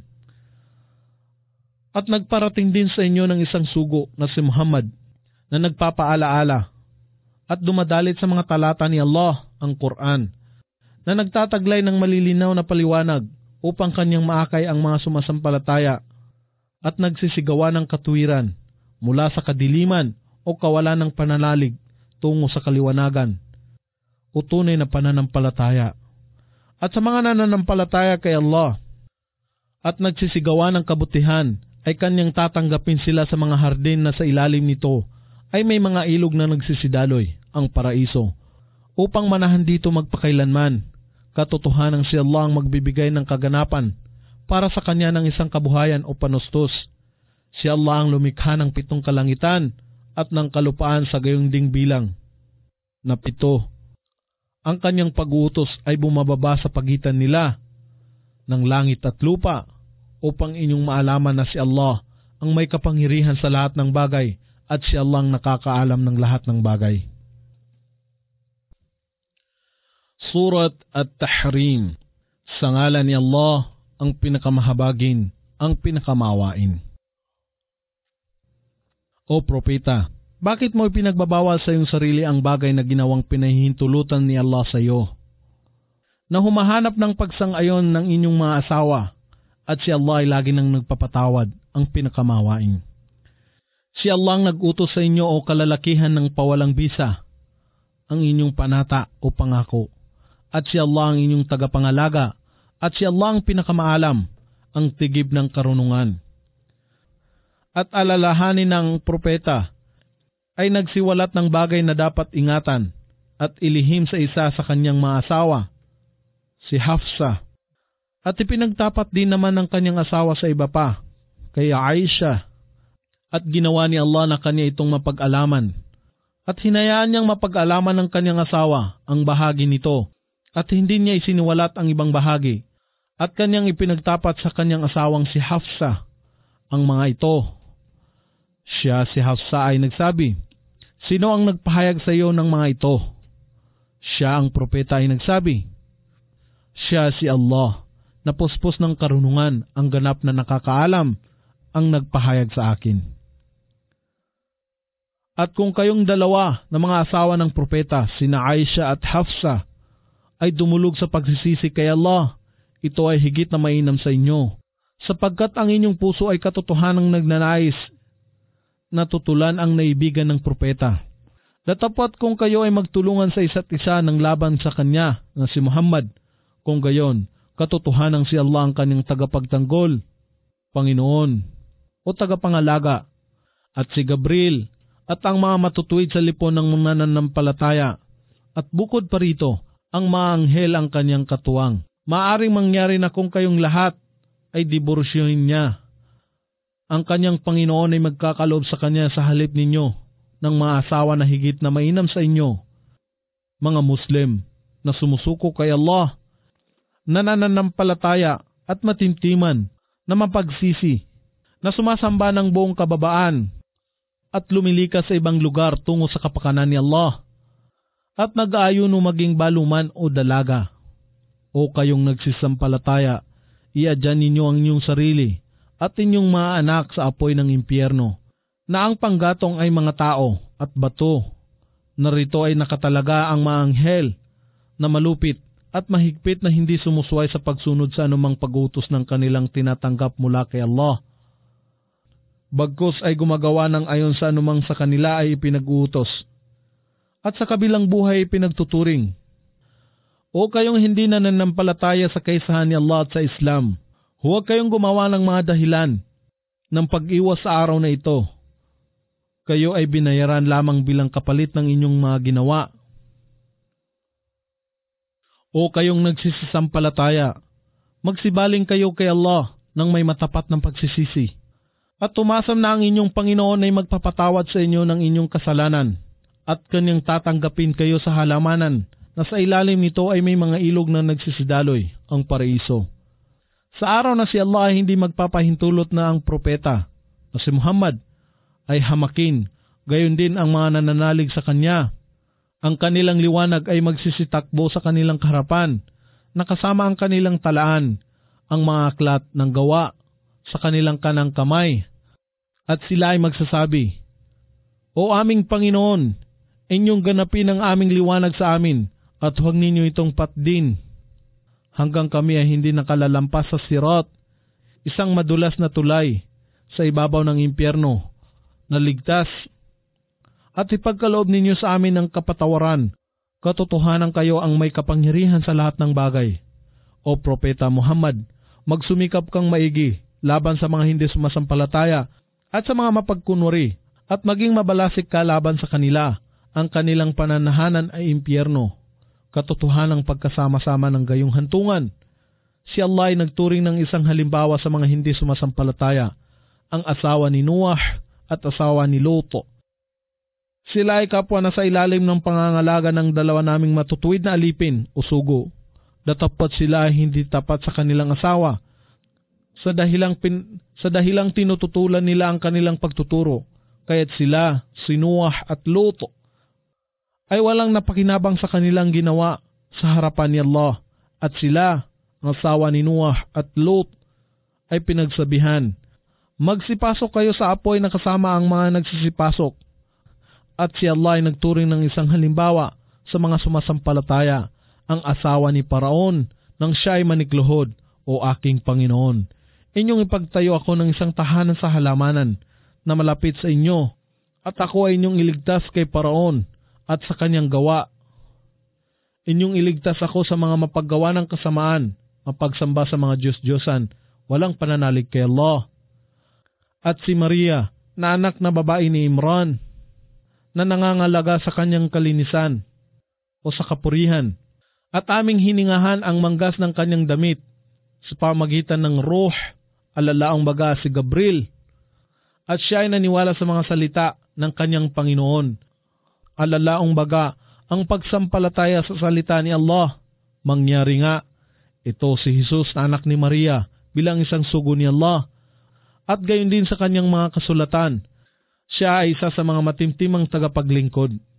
At nagparating din sa inyo ng isang sugo na si Muhammad na nagpapaalaala at dumadalit sa mga talata ni Allah, ang Quran, na nagtataglay ng malilinaw na paliwanag upang kanyang maakay ang mga sumasampalataya at nagsisigawa ng katuwiran mula sa kadiliman o kawalan ng pananalig tungo sa kaliwanagan o tunay na pananampalataya. At sa mga nananampalataya kay Allah at nagsisigawa ng kabutihan ay kanyang tatanggapin sila sa mga hardin na sa ilalim nito ay may mga ilog na nagsisidaloy, ang paraiso, upang manahan dito magpakailanman. Katotohanan si Allah ang magbibigay ng kaganapan para sa kanya ng isang kabuhayan o panustos. Si Allah ang lumikha ng pitong kalangitan at ng kalupaan sa gayong ding bilang na pito. Ang kanyang pag-uutos ay bumababa sa pagitan nila ng langit at lupa upang inyong maalaman na si Allah ang may kapangyarihan sa lahat ng bagay at si Allah ang nakakaalam ng lahat ng bagay. Surat At-Tahrim. Sa ngalan ni Allah, ang pinakamahabagin, ang pinakamawain. O Propeta, bakit mo ipinagbabawal sa iyong sarili ang bagay na ginawang pinahihintulutan ni Allah sa iyo? Na humahanap ng pagsang-ayon ng inyong mga asawa at si Allah ay lagi nang nagpapatawad, ang pinakamawain. Si Allah ang nag-utos sa inyo o kalalakihan ng pawalang bisa, ang inyong panata o pangako, at si Allah ang inyong tagapangalaga, at si Allah ang pinakamaalam, ang tigib ng karunungan. At alalahanin ng propeta ay nagsiwalat ng bagay na dapat ingatan at ilihim sa isa sa kanyang mga asawa, si Hafsa. At ipinagtapat din naman ng kanyang asawa sa iba pa, kay Aisha. At ginawa ni Allah na kanya itong mapag-alaman. At hinayaan niyang mapag-alaman ng kanyang asawa ang bahagi nito at hindi niya isiniwalat ang ibang bahagi. At kanyang ipinagtapat sa kanyang asawang si Hafsa ang mga ito. Siya si Hafsa ay nagsabi, "Sino ang nagpahayag sa iyo ng mga ito?" Siya ang propeta ay nagsabi, "Siya si Allah, na puspos ng karunungan, ang ganap na nakakaalam, ang nagpahayag sa akin." At kung kayong dalawa na mga asawa ng propeta, sina Aisha at Hafsa, ay dumulog sa pagsisisi kay Allah, ito ay higit na mainam sa inyo, sapagkat ang inyong puso ay katotohanang nagnanais na tutulan ang naibigan ng propeta. Datapat kung kayo ay magtulungan sa isa't isa ng laban sa kanya na si Muhammad, kung gayon, katotohanang si Allah ang kanyang tagapagtanggol, Panginoon o tagapangalaga, at si Gabriel at ang mga matutuwid sa lipon ng mga nananampalataya, at bukod pa rito, ang mga anghel ang kanyang katuwang. Maaring mangyari na kung kayong lahat ay diborsyohin niya, ang kanyang Panginoon ay magkakalob sa kanya sa halip ninyo ng mga asawa na higit na mainam sa inyo, mga Muslim na sumusuko kay Allah, nananampalataya at matimtiman, na mapagsisi, na sumasamba ng buong kababaan at lumilikas sa ibang lugar tungo sa kapakanan ni Allah, at nag-aayuno maging baluman o dalaga. O kayong nagsisampalataya, iadyan ninyo ang inyong sarili at inyong mga anak sa apoy ng impyerno, na ang panggatong ay mga tao at bato. Narito ay nakatalaga ang mga anghel na malupit at mahigpit na hindi sumusuway sa pagsunod sa anumang pag-utos ng kanilang tinatanggap mula kay Allah. Bagkus ay gumagawa ng ayon sa anumang sa kanila ay ipinag-uutos, at sa kabilang buhay pinagtuturing. O kayong hindi nananampalataya sa kaisahan ni Allah at sa Islam, huwag kayong gumawa ng mga dahilan ng pag-iwas sa araw na ito, kayo ay binayaran lamang bilang kapalit ng inyong mga ginawa. O kayong nagsisisampalataya, magsibaling kayo kay Allah ng may matapat ng pagsisisi. At tumasam na ang inyong Panginoon ay magpapatawad sa inyo ng inyong kasalanan at kanyang tatanggapin kayo sa halamanan na sa ilalim nito ay may mga ilog na nagsisidaloy, ang paraiso. Sa araw na si Allah ay hindi magpapahintulot na ang propeta na si Muhammad ay hamakin, gayon din ang mga nananalig sa kanya. Ang kanilang liwanag ay magsisitakbo sa kanilang harapan, nakasama ang kanilang talaan, ang mga aklat ng gawa sa kanilang kanang kamay. At sila ay magsasabi, O aming Panginoon, inyong ganapin ang aming liwanag sa amin at huwag ninyo itong patdin hanggang kami ay hindi nakalalampas sa sirat, isang madulas na tulay sa ibabaw ng impyerno na ligtas. At ipagkaloob ninyo sa amin ang kapatawaran, katotohanan kayo ang may kapangyarihan sa lahat ng bagay. O Propeta Muhammad, magsumikap kang maigi laban sa mga hindi sumasampalataya at sa mga mapagkunwari, at maging mabalasik ka laban sa kanila. Ang kanilang pananahanan ay impyerno, katotohanang pagkasama-sama ng gayong hantungan. Si Allah ay nagturing ng isang halimbawa sa mga hindi sumasampalataya, ang asawa ni Noah at asawa ni Lot. Sila ay kapwa na sa ilalim ng pangangalaga ng dalawa naming matutuwid na alipin o sugo. Datapot sila ay hindi tapat sa kanilang asawa, sa dahilang, pin, sa dahilang tinututulan nila ang kanilang pagtuturo, kaya't sila, si Noah at Lot, ay walang napakinabang sa kanilang ginawa sa harapan ni Allah, at sila, ang asawa ni Noah at Lot, ay pinagsabihan, Magsipasok kayo sa apoy na kasama ang mga nagsisipasok. At si Allah ay nagturing ng isang halimbawa sa mga sumasampalataya, ang asawa ni Paraon, nang siya ay manikluhod, O aking Panginoon, inyong ipagtayo ako ng isang tahanan sa halamanan na malapit sa inyo, at ako ay inyong iligtas kay Paraon at sa kanyang gawa. Inyong iligtas ako sa mga mapaggawa ng kasamaan, mapagsamba sa mga Diyos-Diyosan, walang pananalig kay Allah. At si Maria, na anak na babae ni Imran, na nangangalaga sa kanyang kalinisan o sa kapurihan, at aming hiningahan ang manggas ng kanyang damit sa pamagitan ng Ruh, alalaang baga si Gabriel, at siya ay naniwala sa mga salita ng kanyang Panginoon. Alalaang baga ang pagsampalataya sa salita ni Allah. Mangyari nga, ito si Jesus na anak ni Maria bilang isang sugo ni Allah, at gayon din sa kanyang mga kasulatan. Siya ay isa sa mga matimtimang tagapaglingkod